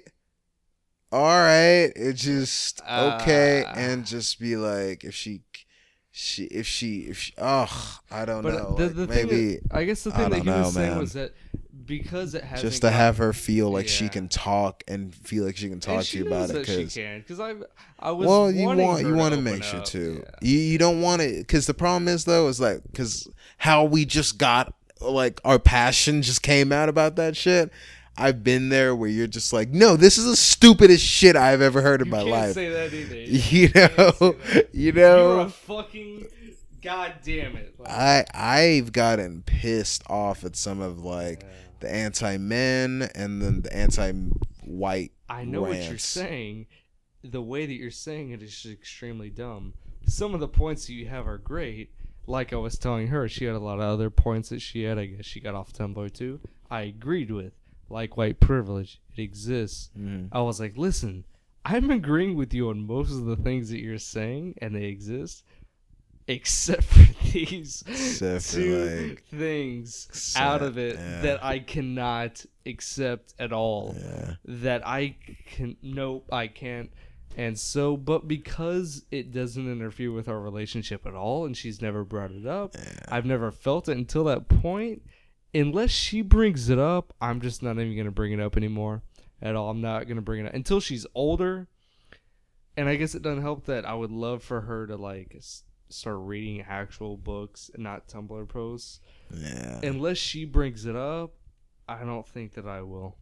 all right, it just okay, Uh. and just be like, if she, she, if she, if she, oh, I don't But know, the, like, the maybe thing, that- I guess the I thing that don't he know, was saying man. was that because it hasn't just to got- have her feel like she Yeah. can talk and feel like she can and talk she to you about knows it, that she because. can, because I I was Well, you wanting want her you want to open make sure up. too. Yeah. You you don't want to, because the problem is though is like because how we just got like our passion just came out about that shit. I've been there where you're just like, no, this is the stupidest shit I've ever heard in You my can't life. say that either. You can't know, say that. you You're know. a fucking god damn it. Like, I I've gotten pissed off at some of like yeah. the anti men and then the anti white. I know what you're rants. saying. The way that you're saying it is just extremely dumb. Some of the points that you have are great. Like I was telling her, she had a lot of other points that she had. I guess she got off Tumblr too. I agreed with. Like white privilege, it exists. Mhm. I was like, listen, I'm agreeing with you on most of the things that you're saying, and they exist. except for these Except for, two like, things except- out of it yeah. that I cannot accept at all. Yeah. That I can, nope, I can't. And so, but because it doesn't interfere with our relationship at all, and she's never brought it up, Yeah. I've never felt it until that point. Unless she brings it up, I'm just not even going to bring it up anymore at all. I'm not going to bring it up until she's older. And I guess it doesn't help that I would love for her to, like, s- start reading actual books and not Tumblr posts. Yeah. Unless she brings it up, I don't think that I will.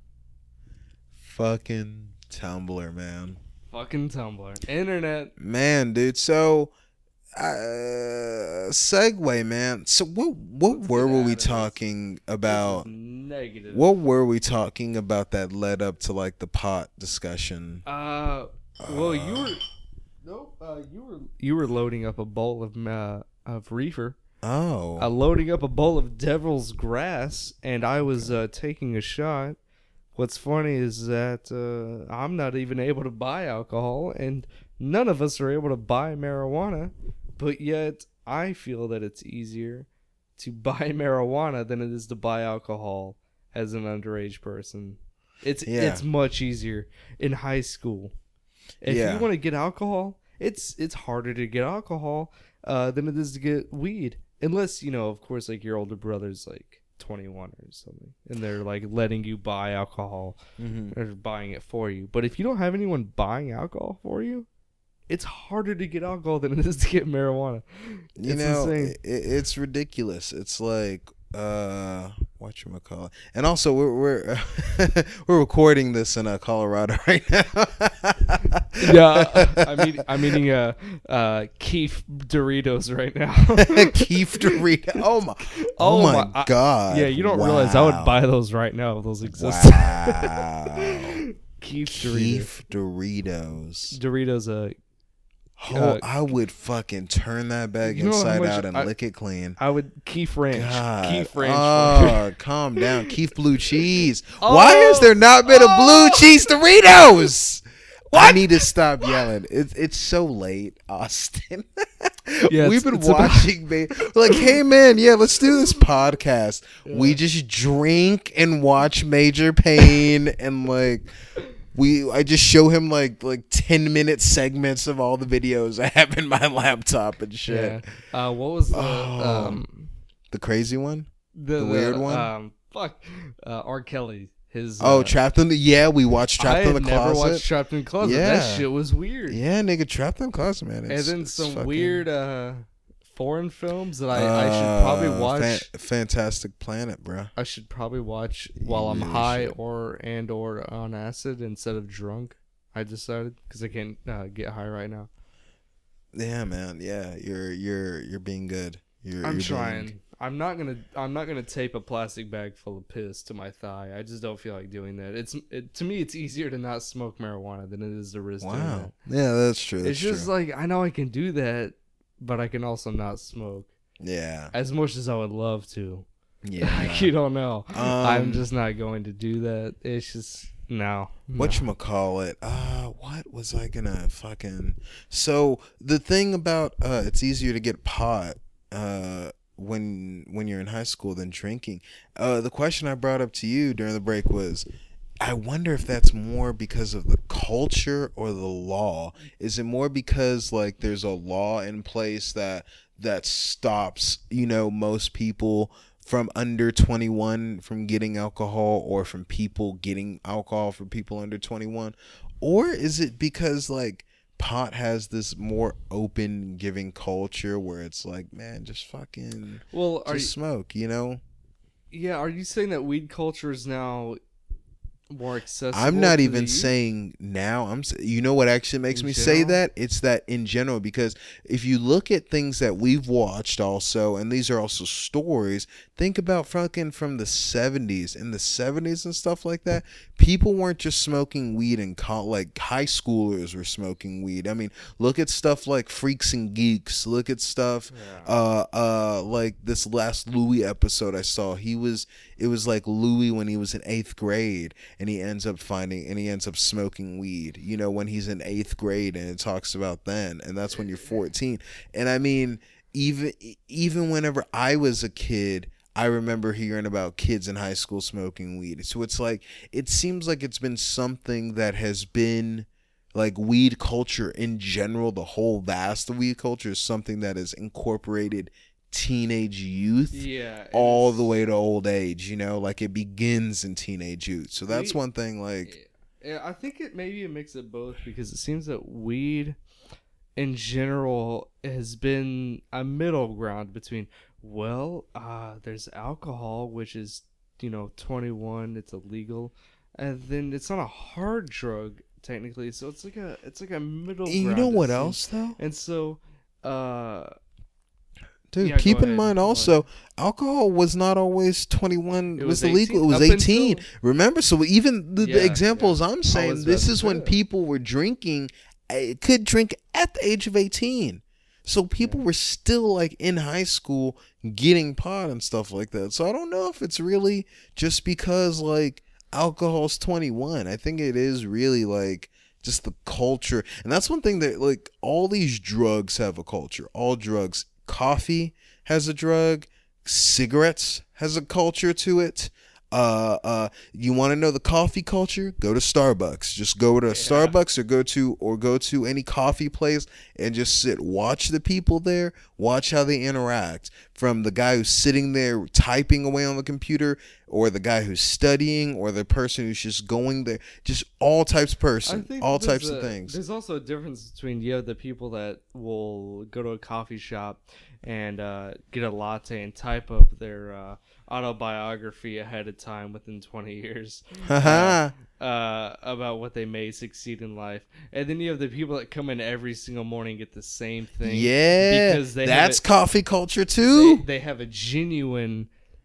Fucking Tumblr, man. Fucking Tumblr. Internet. Man, dude. So, uh, segue, man. So, what what Let's were get we out of this. talking This about? is negative. What were we talking about that led up to like the pot discussion? Uh, well, you were... Nope, uh, you were... You were loading up a bowl of, uh, of reefer. Oh, Uh, loading up a bowl of devil's grass, and I was uh, taking a shot. What's funny is that uh, I'm not even able to buy alcohol, and none of us are able to buy marijuana, but yet I feel that it's easier to buy marijuana than it is to buy alcohol as an underage person. It's Yeah. it's much easier in high school. If Yeah. you want to get alcohol, it's it's harder to get alcohol uh, than it is to get weed. Unless, you know, of course, like your older brother's like twenty-one or something, and they're like letting you buy alcohol Mhm. or buying it for you. But if you don't have anyone buying alcohol for you, it's harder to get alcohol than it is to get marijuana. You It's know, insane. it, it's ridiculous. It's like uh, whatchamacallit. And also, we're we're we're recording this in uh, Colorado right now. Yeah, I'm eating, I'm eating uh, uh, Keef Doritos right now. Keef Dorito. Oh my! Oh, Oh my, my- I- God! Yeah, you don't realize I would Wow. buy those right now if those existed. Wow. Keef Doritos. Keef Doritos. Doritos, uh, Oh, Uh, I would fucking turn that bag You know how inside much out and I- lick it clean. I would Keef Ranch. God. Keef Ranch. Oh, calm down. Keef Blue Cheese. Oh. Why has there not been a Oh. blue cheese Doritos? I need to stop yelling. It's it's so late, Austin. Yeah, We've it's- been it's about- watching, man. Like, hey, man, yeah, let's do this podcast. We just drink and watch Major Payne, and like, we I just show him like like ten minute segments of all the videos I have in my laptop and shit. Yeah. Uh, what was the Oh. um The crazy one. the, The weird one? Um, fuck, uh, R. Kelly. His Oh, uh, Trapped in the yeah, we watched Trapped I in had the never Closet. watched Trapped in the Closet. Yeah. That shit was weird. Yeah, nigga, Trapped in the Closet, man. And It's- then it's some fucking- weird uh, foreign films that I, I should probably Uh, watch. Fan- Fantastic Planet, bro. I should probably watch while I'm really high should. or and or on acid instead of drunk. I decided because I can't uh, get high right now. Yeah, man. Yeah, you're you're you're being good. You're, I'm you're trying. Being, I'm not gonna. I'm not gonna tape a plastic bag full of piss to my thigh. I just don't feel like doing that. It's it, to me, it's easier to not smoke marijuana than it is to risk doing wow. that. Yeah, that's true. That's It's just true. like I know I can do that, but I can also not smoke yeah. as much as I would love to. Yeah. you don't know. I'm Um, just not going to do that. It's just no. no. Whatchamacallit? Uh, what was I gonna fucking... So, the thing about, uh, it's easier to get pot, uh, when when you're in high school than drinking. Uh, the question I brought up to you during the break was, I wonder if that's more because of the culture or the law. Is it more because, like, there's a law in place that that stops, you know, most people from under twenty-one from getting alcohol, or from people getting alcohol for people under twenty-one? Or is it because, like, pot has this more open giving culture where it's like, man, just fucking Well, are you, just smoke, you know? yeah, are you saying that weed culture is now more accessible? I'm not to even the youth? saying now. I'm s- you know what actually makes In me say general? that? It's that in general, because if you look at things that we've watched also, and these are also stories, think about fucking from the seventies. In the seventies and stuff like that, people weren't just smoking weed in co- like high schoolers were smoking weed. I mean, look at stuff like Freaks and Geeks. Look at stuff uh uh like this last Louis episode I saw. He was it was like Louis when he was in eighth grade, and he ends up finding and he ends up smoking weed, you know, when he's in eighth grade, and it talks about then, and that's when you're fourteen. And I mean, even even whenever I was a kid, I remember hearing about kids in high school smoking weed. So it's like it seems like it's been something that has been like weed culture in general. The whole vast of weed culture is something that has incorporated teenage youth Yeah, all it's- the way to old age. You know, like it begins in teenage youth. So that's We- one thing. Like, Yeah, I think it maybe a mix of both because it seems that weed in general has been a middle ground between, well, uh, there's alcohol, which is, you know, twenty-one, it's illegal, and then it's not a hard drug technically, so it's like a it's like a middle ground. you know it what seems. else though? And so, uh, Dude, Yeah, keep go in ahead. mind Go also, alcohol was not always twenty-one. It It was was illegal. It eighteen? was Up eighteen. until- Remember? So even the, Yeah, the examples yeah. I'm I saying, was this about is to when say that. people were drinking. uh, Could drink at the age of eighteen. So people were still like in high school getting pot and stuff like that. So I don't know if it's really just because like alcohol's twenty-one. I think it is really like just the culture. And that's one thing that like all these drugs have a culture. All drugs. Coffee has a drug. Cigarettes has a culture to it. Uh, uh, you want to know the coffee culture? Go to Starbucks. Just go to Starbucks or go to or go to any coffee place and just sit. Watch the people there. Watch how they interact. From the guy who's sitting there typing away on the computer, or the guy who's studying, or the person who's just going there. Just all types of I person, think all there's types a- of things. There's also a difference between you have the people that will go to a coffee shop and uh, get a latte and type up their uh, autobiography ahead of time within twenty years Haha. uh, about what they may succeed in life, and then you have the people that come in every single morning and get the same thing. Yeah, because they that's have a, coffee culture they, too. they have a genuine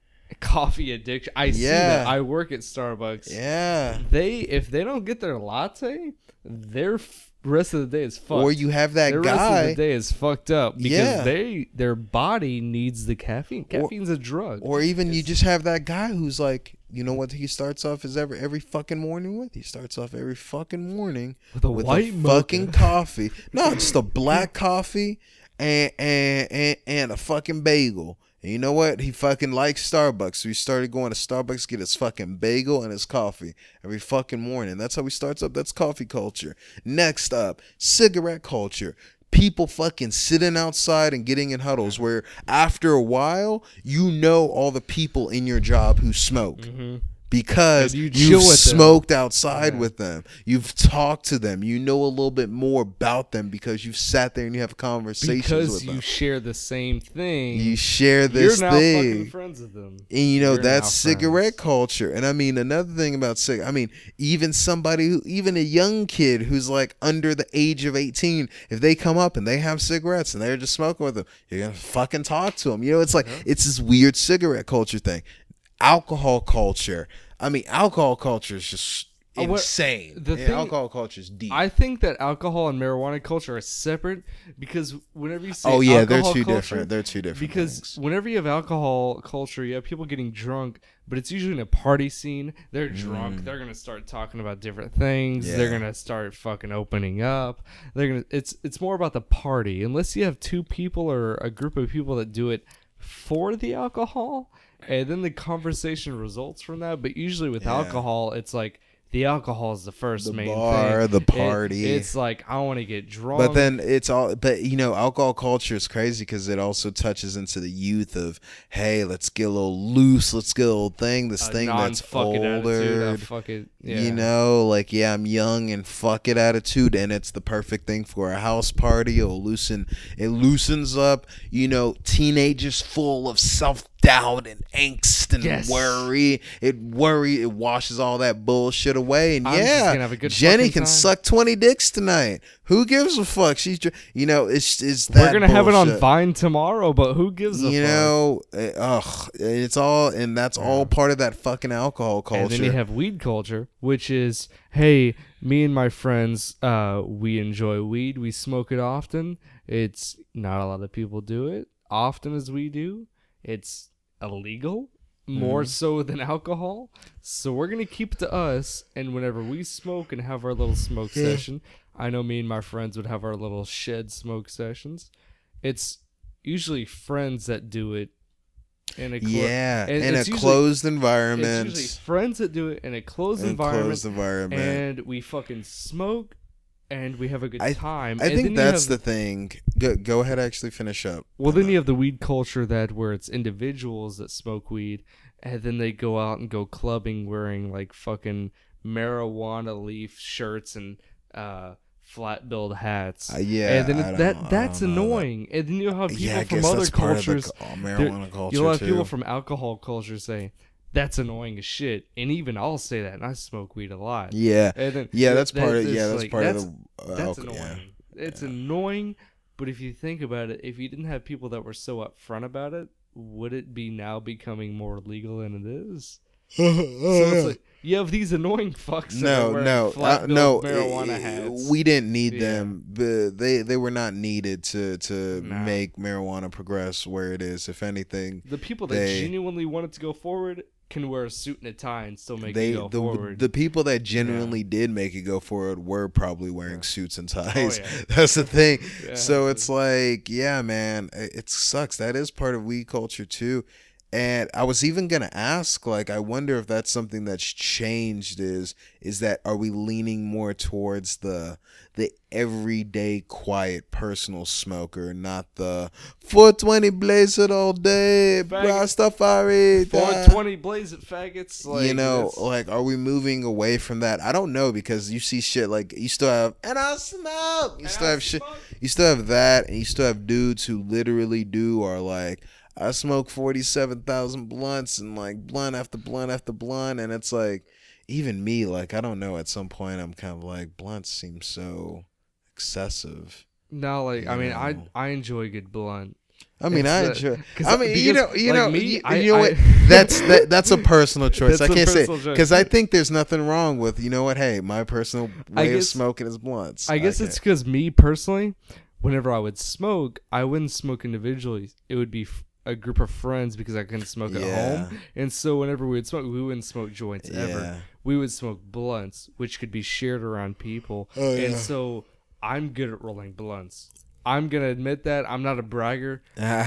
coffee addiction. I see Yeah. that. I work at Starbucks. Yeah. They if they don't get their latte, their f- rest of the day is fucked. Or you have that their rest of guy. the day is fucked up because Yeah. they their body needs the caffeine. Caffeine's a drug. Or even you It's- just have that guy who's like, you know what he starts off as every every fucking morning with? He starts off every fucking morning With a with white a mocha. fucking coffee. No, just a black coffee and and and, and a fucking bagel. And you know what? He fucking likes Starbucks. So he started going to Starbucks, get his fucking bagel and his coffee every fucking morning. That's how he starts up. That's coffee culture. Next up, cigarette culture. People fucking sitting outside and getting in huddles where after a while, you know all the people in your job who smoke. Because And you you chill have with them. smoked outside Yeah. with them. You've talked to them. You know a little bit more about them because you've sat there and you have conversations because with you them. share the same thing. You share this You're now thing. fucking friends with them. And you know You're that's now cigarette friends. culture. And I mean another thing about cig I mean even somebody who even a young kid who's like under the age of eighteen, if they come up and they have cigarettes and they're just smoking with them, you're gonna fucking talk to them. You know, it's like it's this weird cigarette culture thing. Alcohol culture. I mean, alcohol culture is just Uh, what- insane. the Yeah, thing- alcohol culture is deep. I think that alcohol and marijuana culture are separate because whenever you say oh yeah, they're alcohol two culture, different. They're two different because things. whenever you have alcohol culture, you have people getting drunk, but it's usually in a party scene. They're drunk. They're gonna start talking about different things. They're Mm. Yeah. gonna start fucking opening up. They're gonna. It's it's more about the party. Unless you have two people or a group of people that do it for the alcohol, and then the conversation results from that. But usually with Yeah. alcohol, it's like. The alcohol is the first The main bar, thing. the It- party. it's like I want to get drunk. But then it's all, but you know, alcohol culture is crazy because it also touches into the youth of, hey, let's get a little loose, let's get a little thing, this a thing that's non-fuck it attitude, a older. fuck it, yeah. You know, like, yeah, I'm young and fuck it attitude, and it's the perfect thing for a house party. It'll loosen, it loosens up, you know, teenagers full of self doubt and angst and Yes. worry. It worry, it washes all that bullshit away. And I'm just yeah, gonna have a good Jenny fucking can time. suck twenty dicks tonight. Who gives a fuck? She's, dr- you know, it's it's that We're gonna have it on bullshit. Vine tomorrow, but who gives a You fuck? know, eh, ugh, it's all, and that's all part of that fucking alcohol culture. And then you have weed culture, which is, hey, me and my friends, uh, we enjoy weed. We smoke it often. It's not a lot of people do it often as we do. It's illegal, more Mm-hmm. so than alcohol. So we're gonna keep it to us. And whenever we smoke and have our little smoke Yeah. session, I know me and my friends would have our little shed smoke sessions. It's usually friends that do it in a clo- yeah, and in a it's usually- closed It's environment. usually friends that do it in a closed in a environment, closed environment. and we fucking smoke, and we have a good I- time. I and think then you that's have, the thing. Go, go ahead, actually finish up. well, then you have the weed culture that where it's individuals that smoke weed, and then they go out and go clubbing wearing like fucking marijuana leaf shirts and uh, flat billed hats. Uh, yeah, and then I it, don't- that I that's don't know that. annoying. And then you'll have people yeah, I from guess other that's part cultures. of the cu- marijuana culture You'll have too. people from alcohol culture say that's annoying as shit, and even I'll say that, and I smoke weed a lot. yeah, And then yeah, that's that- part of it's yeah, that's like- part that's, of the. Uh, that's alcohol, annoying. yeah. It's annoying, but if you think about it, if you didn't have people that were so upfront about it, would it be now becoming more legal than it is? So it's like you have these annoying fucks. that are No, wearing no, uh, flat-billed no. marijuana uh, hats. We didn't need Yeah. them. But they they were not needed to to Nah. make marijuana progress where it is. If anything, The people that they- genuinely want it to go forward can wear a suit and a tie and still make they it go the forward. the people that genuinely did make it go forward were probably wearing suits and ties. yeah. That's the thing. Yeah, so dude. it's like, yeah, man, it it sucks. That is part of weed culture too. And I was even gonna ask, like, I wonder if that's something that's changed. Is is that are we leaning more towards the the everyday quiet personal smoker, not the four twenty blaze it all day, Rastafari, four da. twenty blaze it, faggots. Like, you know, that's- like, are we moving away from that? I don't know, because you see shit like you still have, and I smoke. You still I have shit. smoke. You still have that, and you still have dudes who literally do are like, I smoke forty-seven thousand blunts and like blunt after blunt after blunt, and it's like, even me, like, I don't know. At some point, I'm kind of like, blunts seem so excessive. No, like You I mean, I know. I enjoy good blunt. I mean, It's I the- enjoy. 'cause I mean, you because, know, you like know, me, you, I- you know I- what? That's that, that's a personal choice. That's I a can't say personal choice. because I think there's nothing wrong with, you know what? Hey, my personal I way of guess- smoking is blunts. I guess Okay. it's because me personally, whenever I would smoke, I wouldn't smoke individually. It would be f- a group of friends because I couldn't smoke Yeah. at home. And so whenever we would smoke, we wouldn't smoke joints Yeah. ever. We would smoke blunts, which could be shared around people. Oh, yeah. And so I'm good at rolling blunts. I'm gonna admit that I'm not a bragger.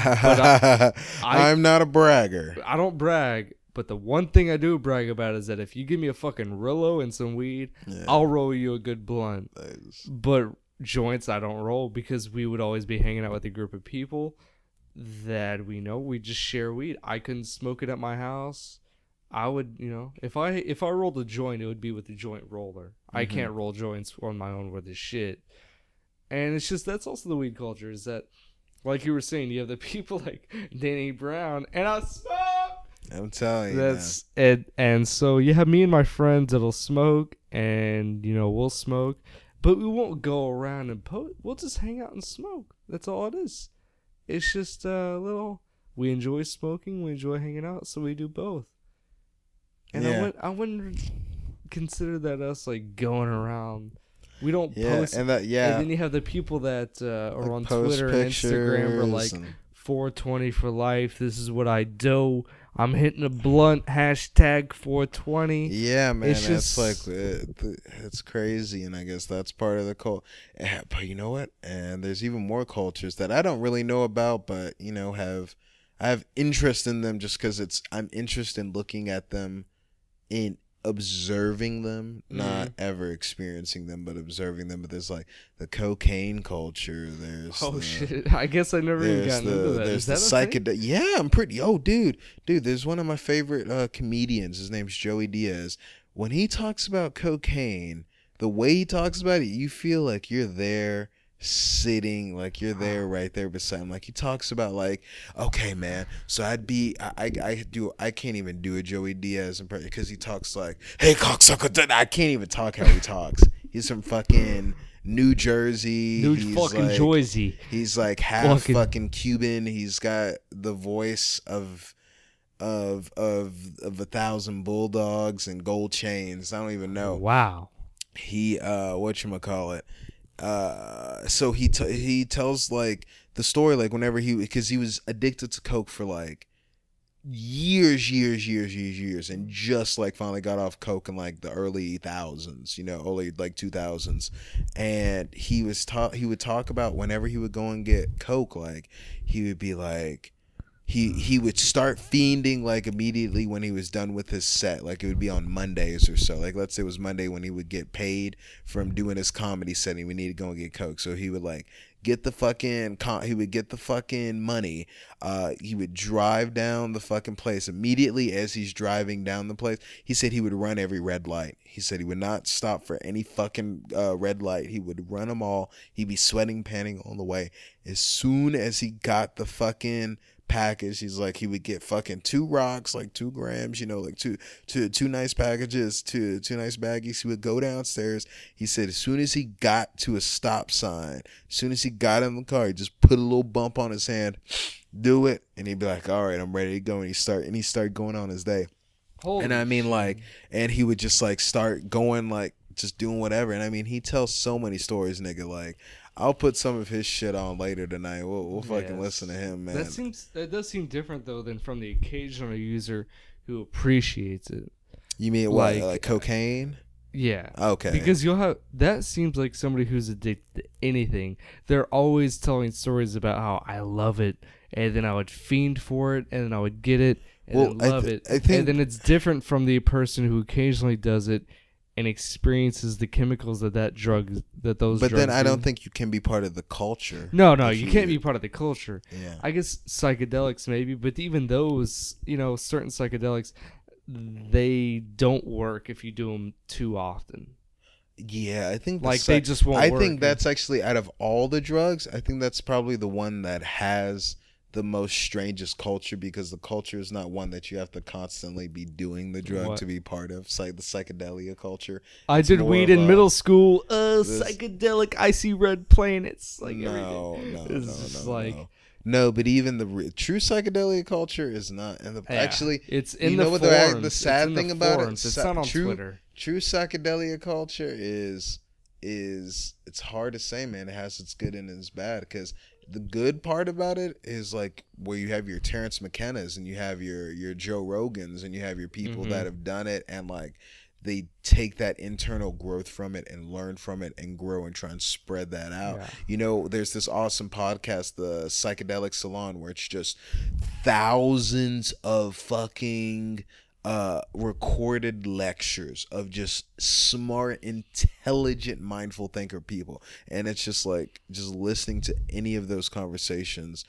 I, I- am not a bragger. I don't brag, but the one thing I do brag about is that if you give me a fucking Rillo and some weed, Yeah. I'll roll you a good blunt. But joints I don't roll because we would always be hanging out with a group of people that we know we just share weed. I couldn't smoke it at my house. I would, you know, if I if I rolled a joint, it would be with the joint roller. I Mhm. can't roll joints on my own with this shit. And it's just that's also the weed culture is that, like you were saying, you have the people like Danny Brown and I smoke. I'm telling you. That's it, and so you have me and my friends that'll smoke, and you know we'll smoke, but we won't go around and po- we'll just hang out and smoke. That's all it is. It's just a little. We enjoy smoking, we enjoy hanging out, so we do both. And I Yeah. wouldn't, I wouldn't consider that us like going around. We don't yeah, post. and that yeah. And then you have the people that uh, are like on post Twitter and Instagram are pictures like and- four twenty for life. This is what I do. I'm hitting a blunt. Hashtag four twenty. yeah, man, it's that's just- like it, it's crazy, and I guess that's part of the cult. Eh, But you know what? And there's even more cultures that I don't really know about, but you know, have I have interest in them just because it's I'm interested in looking at them, in observing them, not ever experiencing them, but observing them. But there's like the cocaine culture. There's Oh the, shit! I guess I never even There's gotten the into that. there's Is the that a thing? psychedelic. Yeah, I'm pretty. Oh, dude, dude. There's one of my favorite uh, comedians. His name's Joey Diaz. When he talks about cocaine, the way he talks about it, you feel like you're there, sitting, like you're there, right there beside him. Like he talks about, like, okay, man. So I'd be, I, I, I do, I can't even do a Joey Diaz impression because he talks like, hey, cocksucker. I can't even talk how he talks. He's from fucking New Jersey. New He's fucking like, Jersey. He's like half Fucking- fucking Cuban. He's got the voice of of of of a thousand bulldogs and gold chains. I don't even know. Wow. He uh whatchamacallit. Uh so he t- he tells like the story like whenever he because he was addicted to coke for like years, years, years, years, years, and just like finally got off coke in like the early thousands, you know, early like two thousands, and he was talk he would talk about whenever he would go and get coke, like he would be like. He he would start fiending like immediately when he was done with his set. Like it would be on Mondays or so. Like let's say it was Monday when he would get paid from doing his comedy setting. We need to go and get coke. So he would like get the fucking con- he would get the fucking money. Uh, he would drive down the fucking place immediately as he's driving down the place. He said he would run every red light. He said he would not stop for any fucking uh, red light. He would run them all. He'd be sweating, panting on the way. As soon as he got the fucking package, he's like he would get fucking two rocks, like two grams, you know, like two two two nice packages, two two nice baggies. He would go downstairs. He said as soon as he got to a stop sign, as soon as he got in the car, he just put a little bump on his hand, do it, and he'd be like, all right, I'm ready to go. And he start and he started going on his day. Holy and I mean shit. like and he would just like start going like just doing whatever. And I mean he tells so many stories, nigga. Like I'll put some of his shit on later tonight. We'll, we'll fucking Yes. listen to him, man. That seems that does seem different though than from the occasional user who appreciates it. You mean what? like- Like, cocaine? Yeah. Okay. Because you'll have that seems like somebody who's addicted to anything. They're always telling stories about how I love it, and then I would fiend for it, and then I would get it, and Well, then I love th- it. I think- and then it's different from the person who occasionally does it and experiences the chemicals that that drug that those. but drugs then I don't do. think you can be part of the culture. No, no, if you can't be part of the culture. Yeah. I guess psychedelics maybe, but even those, you know, certain psychedelics, they don't work if you do them too often. Yeah, I think the Like psy- they just won't I work. think that's actually out of all the drugs, I think that's probably the one that has the most strangest culture, because the culture is not one that you have to constantly be doing the drug What? to be part of. It's like the psychedelia culture. I It's did more weed of in a- middle school. Uh, this- psychedelic. I see red planets. Like no, everything. no, It's no, just no, like no. No, but even the re- true psychedelia culture is not. And the yeah, actually, it's in you the know what forums. the, the It's sad in the thing about forums. it? It's Sa- not on true, Twitter. True psychedelia culture is is it's hard to say, man. It has its good and its bad, because the good part about it is like where you have your Terrence McKenna's and you have your your Joe Rogans and you have your people Mhm. that have done it, and like they take that internal growth from it and learn from it and grow and try and spread that out. Yeah. You know, there's this awesome podcast, the Psychedelic Salon, where it's just thousands of fucking uh recorded lectures of just smart, intelligent, mindful thinker people, and it's just like just listening to any of those conversations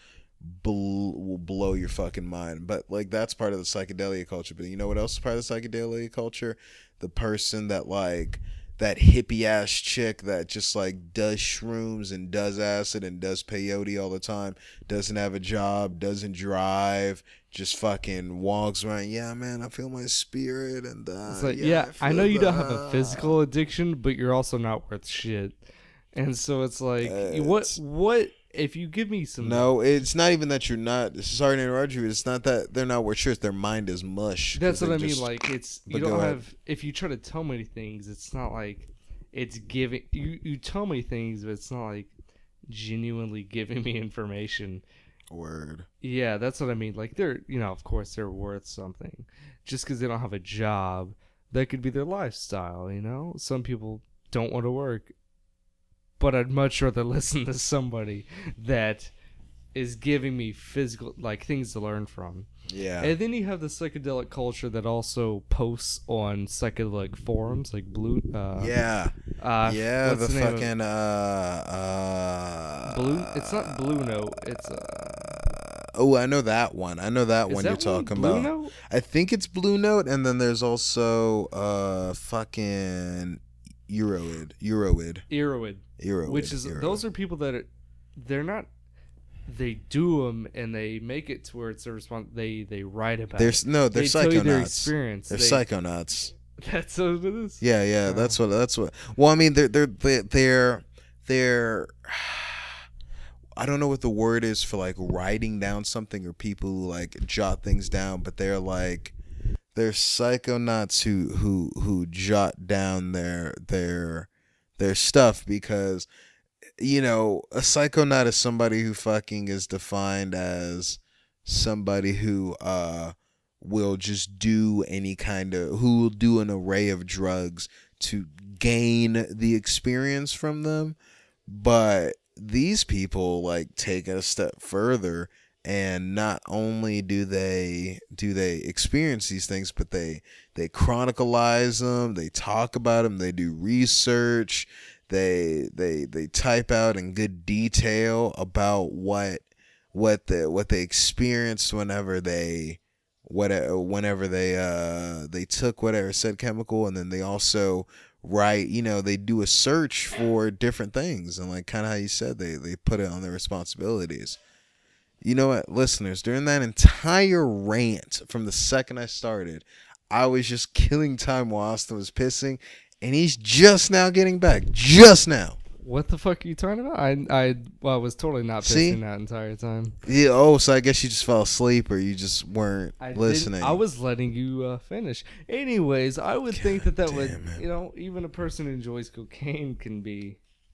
bl- will blow your fucking mind. But like that's part of the psychedelia culture. But you know what else is part of the psychedelia culture? The person that like that hippie ass chick that just like does shrooms and does acid and does peyote all the time, doesn't have a job, doesn't drive, just fucking walks around. Yeah, man, I feel my spirit, and uh, It's like, yeah, yeah, I, feel know you the- don't have a physical addiction, but you're also not worth shit. And so it's like, Uh, what, it's- what if you give me some? No, it's not even that you're not. Sorry to interrupt you. It's not that they're not worth shit. Their mind is mush. 'cause That's what they I mean. just- Like it's you but don't go ahead. have. If you try to tell me things, it's not like it's giving you. You tell me things, but it's not like genuinely giving me information. Word. Yeah, that's what I mean. Like they're, you know, of course they're worth something. Just because they don't have a job, that could be their lifestyle. You know, some people don't want to work, but I'd much rather listen to somebody that is giving me physical, like things to learn from. Yeah. And then you have the psychedelic culture that also posts on psychedelic forums, like Blue. Uh, yeah. Uh, yeah. what's The, name of- fucking uh uh. Blue. It's not Blue Note. It's uh, Oh, I know that one. I know that is one that you're one talking Blue about. Note? I think it's Blue Note, and then there's also uh fucking Euroid, Euroid, Eroid, Euroid, which is Euroid. those are people that are, they're not. They do them and they make it to where it's a response. They they write about. They're it. no, they're They tell you their psychonauts. experience. They're They- psychonauts. That's what it is. Yeah, yeah, Oh. that's what that's what. Well, I mean, they're they're they're they're, they're I don't know what the word is for like writing down something, or people who like jot things down, but they're like they're psychonauts who who who jot down their their their stuff, because you know a psychonaut is somebody who fucking is defined as somebody who uh will just do any kind of who will do an array of drugs to gain the experience from them. But these people like take it a step further, and not only do they do they experience these things, but they they chronicleize them, they talk about them, they do research, they they they type out in good detail about what what the what they experienced whenever they what whenever they uh they took whatever said chemical. And then they also write, you know, they do a search for different things, and like kind of how you said, they they put it on their responsibilities. You know what, listeners, during that entire rant from the second I started, I was just killing time while Austin was pissing, and he's just now getting back. Just now. What the fuck are you talking about? I I well, I was totally not pissing See? that entire time. Yeah. Oh, so I guess you just fell asleep, or you just weren't I listening. I was letting you uh, finish. Anyways, I would think that that would, damn it. you know, even a person who enjoys cocaine can be,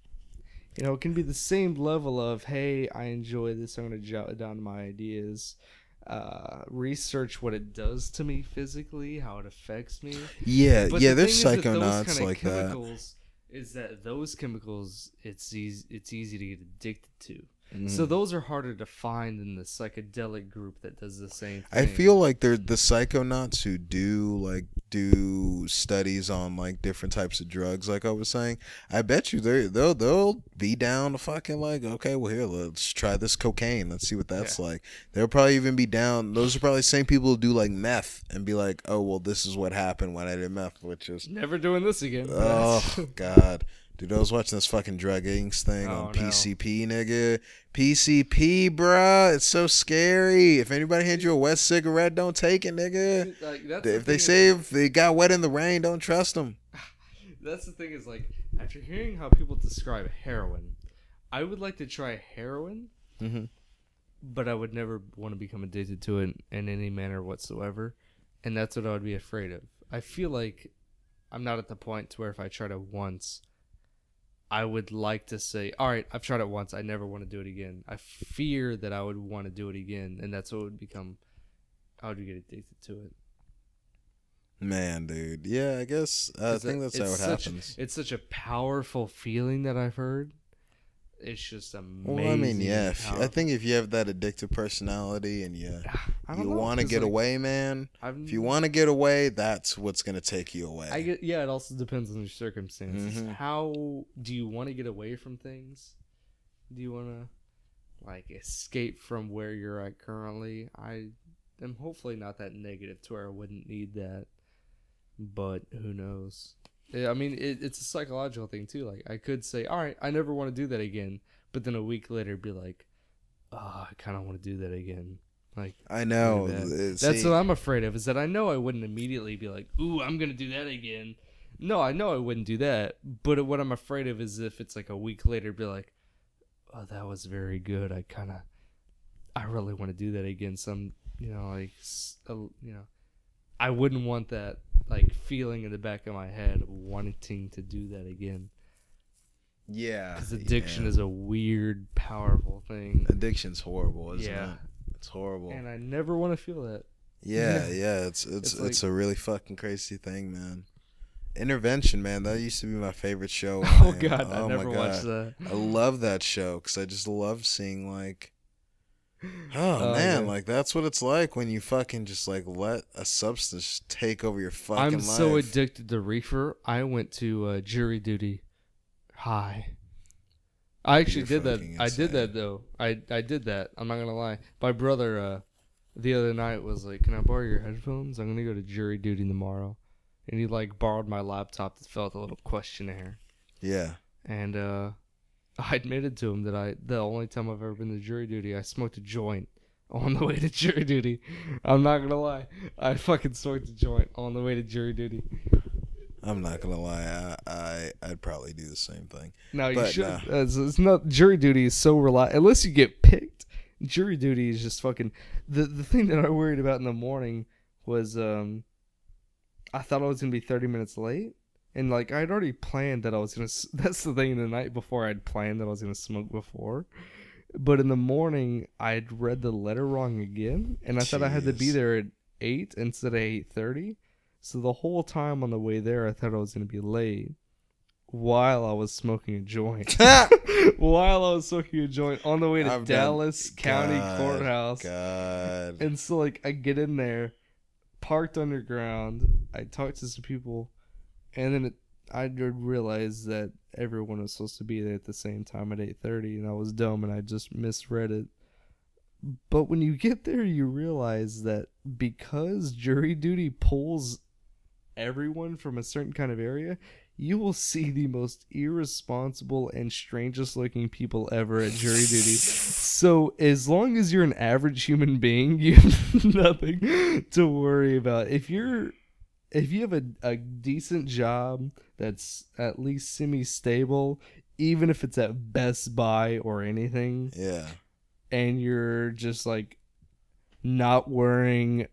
you know, it can be the same level of, hey, I enjoy this, I'm going to jot down my ideas, uh, research what it does to me physically, how it affects me. Yeah, But yeah. the There's thing is that those psychonauts kinda like that. chemicals is that those chemicals, it's easy, it's easy to get addicted to. Mm. So those are harder to find than the psychedelic group that does the same thing. I feel like they're the psychonauts who do like do studies on like different types of drugs. Like I was saying, I bet you they they'll they'll be down to fucking like, okay, well here, let's try this cocaine. Let's see what that's Yeah. like. They'll probably even be down. Those are probably the same people who do like meth and be like, oh well, this is what happened when I did meth, which is Never doing this again. oh god. Dude, I was watching this fucking drug inks thing Oh, on no. P C P, nigga. P C P, bruh. It's so scary. If anybody hands you a wet cigarette, don't take it, nigga. Like, that's the If they thing say is, if they got wet in the rain, don't trust them. that's the thing is like, after hearing how people describe heroin, I would like to try heroin, Mm-hmm. but I would never want to become addicted to it in any manner whatsoever, and that's what I would be afraid of. I feel like I'm not at the point to where if I tried it once, I would like to say, all right, I've tried it once, I never want to do it again. I fear that I would want to do it again, and that's what would become, I would get addicted to it. Man, dude. Yeah, I guess uh, I 'Cause think it- that's how it it's such- happens. It's such a powerful feeling that I've heard. It's just amazing. Well, I mean, yeah. and If, I powerful. think if you have that addictive personality and you I don't you know, want to 'cause, get like, away, man. I've, If you want to get away, that's what's gonna take you away. I get, yeah, it also depends on your circumstances. Mhm. How do you want to get away from things? Do you want to like escape from where you're at currently? I am hopefully not that negative to where I wouldn't need that, but who knows? Yeah, I mean, it, it's a psychological thing too. Like I could say, all right, I never want to do that again, but then a week later be like, oh, I kind of want to do that again. Like I know. Look at uh, that's see, what I'm afraid of, is that I know I wouldn't immediately be like, ooh, I'm going to do that again. No, I know I wouldn't do that. But what I'm afraid of is if it's like a week later, be like, oh, that was very good. I kind of, I really want to do that again. Some, you know, like, s- uh, you know, I wouldn't want that, like, feeling in the back of my head wanting to do that again. yeah. Because addiction yeah. is a weird, powerful thing. Addiction's horrible, isn't Yeah. it? It's horrible. And I never want to feel that. Yeah, yeah, it's it's It's it's, like- a really fucking crazy thing, man. Intervention, man, that used to be my favorite show. Oh, man. God, Oh, I my never watched God. that. I love that show because I just love seeing like, oh, Oh, man, yeah. like that's what it's like when you fucking just like let a substance take over your fucking I'm life. so addicted to reefer. I went to uh, jury duty high. I actually You're did that. fucking I did insane. that though. I I did that. I'm not gonna lie. My brother uh, the other night was like, "Can I borrow your headphones? I'm gonna go to jury duty tomorrow." And he like borrowed my laptop that filled out a little questionnaire. Yeah, And uh, I admitted to him that I the only time I've ever been to jury duty, I smoked a joint on the way to jury duty. I'm not gonna lie. I fucking smoked a joint on the way to jury duty. I'm not gonna lie, I, I I'd probably do the same thing. No, you But, should. nah. Uh, it's, it's not jury duty is so reliable. Unless you get picked, jury duty is just fucking. The the thing that I worried about in the morning was um, I thought I was gonna be thirty minutes late, and like I'd already planned that I was gonna. s- That's the thing. The night before, I'd planned that I was gonna smoke before, but in the morning, I'd read the letter wrong again, and I thought I had to be Jeez. there at eight instead of eight thirty. So the whole time on the way there, I thought I was gonna be late. While I was smoking a joint, while I was smoking a joint on the way to I've Dallas done, County God, Courthouse, God. and so like I get in there, parked underground. I talked to some people, and then it, I did realize that everyone was supposed to be there at the same time at eight thirty, and I was dumb and I just misread it. But when you get there, you realize that because jury duty pulls everyone from a certain kind of area, you will see the most irresponsible and strangest looking people ever at jury duty. So as long as you're an average human being, you have nothing to worry about. If you're if you have a, a decent job that's at least semi-stable, even if it's at Best Buy or anything, Yeah. and you're just like not wearing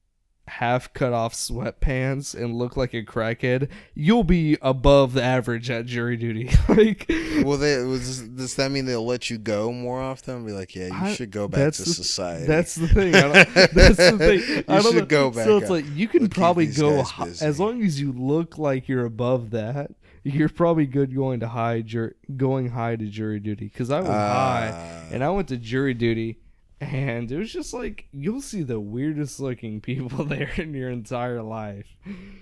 half cut off sweatpants and look like a crackhead, you'll be above the average at jury duty. Like, Well, they was does that mean they'll let you go more often? Be like, yeah, you I- should go back that's to the- society. that's the thing. I don't, that's the thing. You I don't should know. go back So it's up. like you can We'll keep probably these go guys hi- busy. as long as you look like you're above that. You're probably good going to high jur- going high to jury duty, because I was high Ah. and I went to jury duty, and it was just like you'll see the weirdest looking people there in your entire life.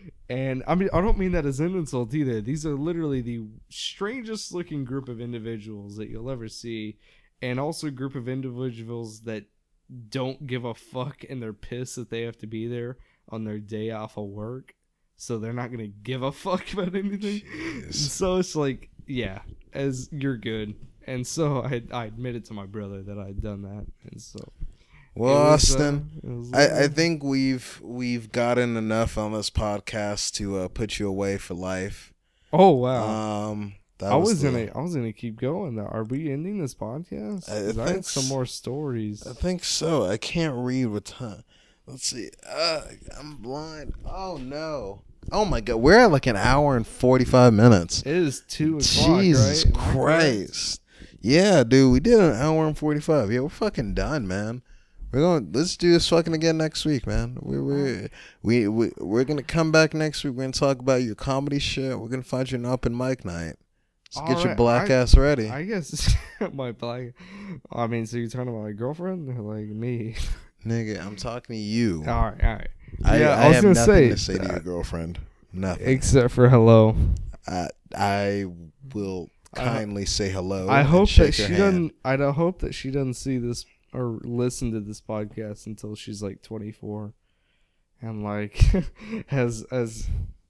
And I mean, I don't mean that as an insult either. These are literally the strangest looking group of individuals that you'll ever see, and also a group of individuals that don't give a fuck and they're pissed that they have to be there on their day off of work. So they're not going to give a fuck about anything. Jeez. So it's like, yeah, as you're good. And so I I admitted to my brother that I'd done that. And so Well, it was, uh, Austin, it was, I, I uh, think we've we've gotten enough on this podcast to uh, put you away for life. Oh wow. Um, that I was the- gonna I was gonna keep going though. Are we ending this podcast? I 'Cause I, think had some s- more stories. I think so. I can't read what time. Let's see. Uh, I'm blind. Oh no. Oh my god. We're at like an hour and forty-five minutes. It is two o'clock, Jesus right? Am I correct? Christ. Yeah, dude, we did an hour and forty-five. Yeah, we're fucking done, man. We're going to let's do this fucking again next week, man. We we we we we're going to come back next week. We're going to talk about your comedy shit. We're going to find you an open mic night. So get your Alright, black I- ass ready. I guess my black. I mean, so you're talking about my girlfriend or like me? Nigga, I'm talking to you. all right, all right. I, yeah, I, I was have gonna nothing say, to say to uh, your girlfriend. Nothing. Except for hello. I I will kindly say hello. I and hope shake that she your hand. doesn't. I don't hope that she doesn't see this or listen to this podcast until she's like twenty-four, and like has has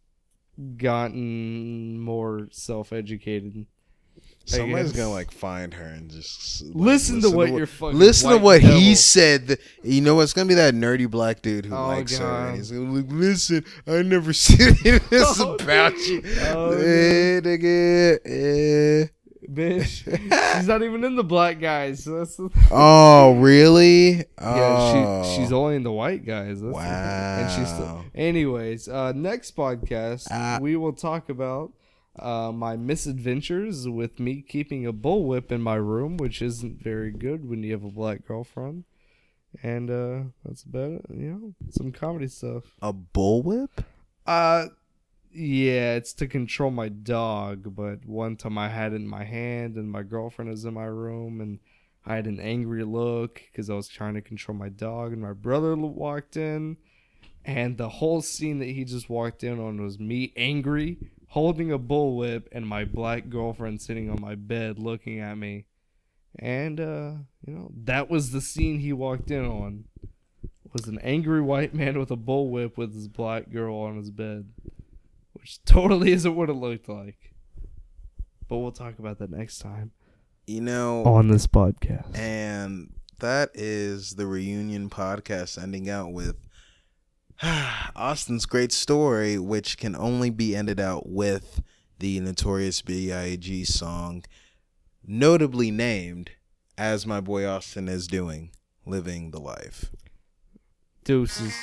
gotten more self-educated. Somebody's guess. gonna like find her and just like, Listen to what your fucking listen to white what he devil- said. Th- You know what's gonna be that nerdy black dude who Oh, likes her. God. And he's gonna be like, listen, I never said any of this Oh, about dude. you. Oh, Eh, nigga, eh. Bitch, she's not even in the black guys. So that's the Oh, really? yeah, Oh. she she's only in the white guys. That's the thing. And she's still. Wow. Anyways, uh, next podcast Ah. we will talk about uh, my misadventures with me keeping a bullwhip in my room, which isn't very good when you have a black girlfriend. And uh, that's about it. You know, some comedy stuff. A bullwhip? Uh, yeah, it's to control my dog. But one time I had it in my hand, and my girlfriend was in my room, and I had an angry look because I was trying to control my dog, and my brother l- walked in, and the whole scene that he just walked in on was me angry, holding a bullwhip, and my black girlfriend sitting on my bed looking at me. And, uh, you know, that was the scene he walked in on. Was an angry white man with a bullwhip with his black girl on his bed. Which totally isn't what it looked like. But we'll talk about that next time You know, on this podcast. and that is the reunion podcast ending out with Austin's great story, which can only be ended out with the Notorious B I G song, notably named as my boy Austin is doing, Living the Life. Deuces.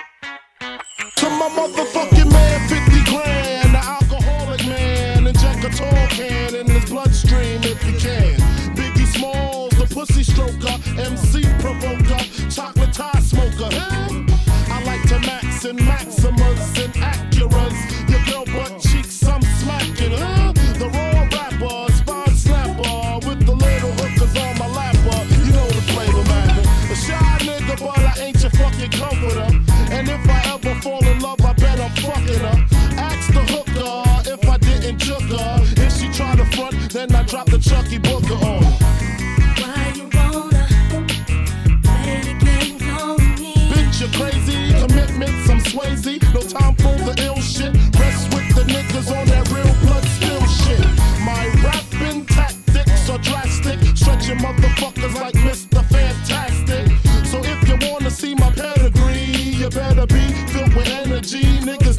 To my motherfucking man, fifty grand, the alcoholic man, and Jack tall can in his bloodstream if you can. Biggie Smalls, the pussy stroker, M C provoker, chocolate tie smoker. Huh? I like to max and Maximas and Acuras. Your girl butt cheeks, I'm smacking. Huh? The raw rapper, spine snapper, with the little hookers on my lapper. You know the flavor, man. A shy nigga, but I ain't your fucking comforter. And if I ever fall in love, I bet I'm fucking her. Ask the hooker if I didn't chook her. If she try to front, then I drop the Chucky Booker on her. Why you wanna play the games on me? Bitch, you crazy, commitments, I'm Swayze. No time for the ill shit. Rest with the niggas on that real blood spill shit. My rapping tactics are drastic, stretching motherfuckers like Mister Fantastic. So if you wanna see my pedigree, you better be filled with energy. Niggas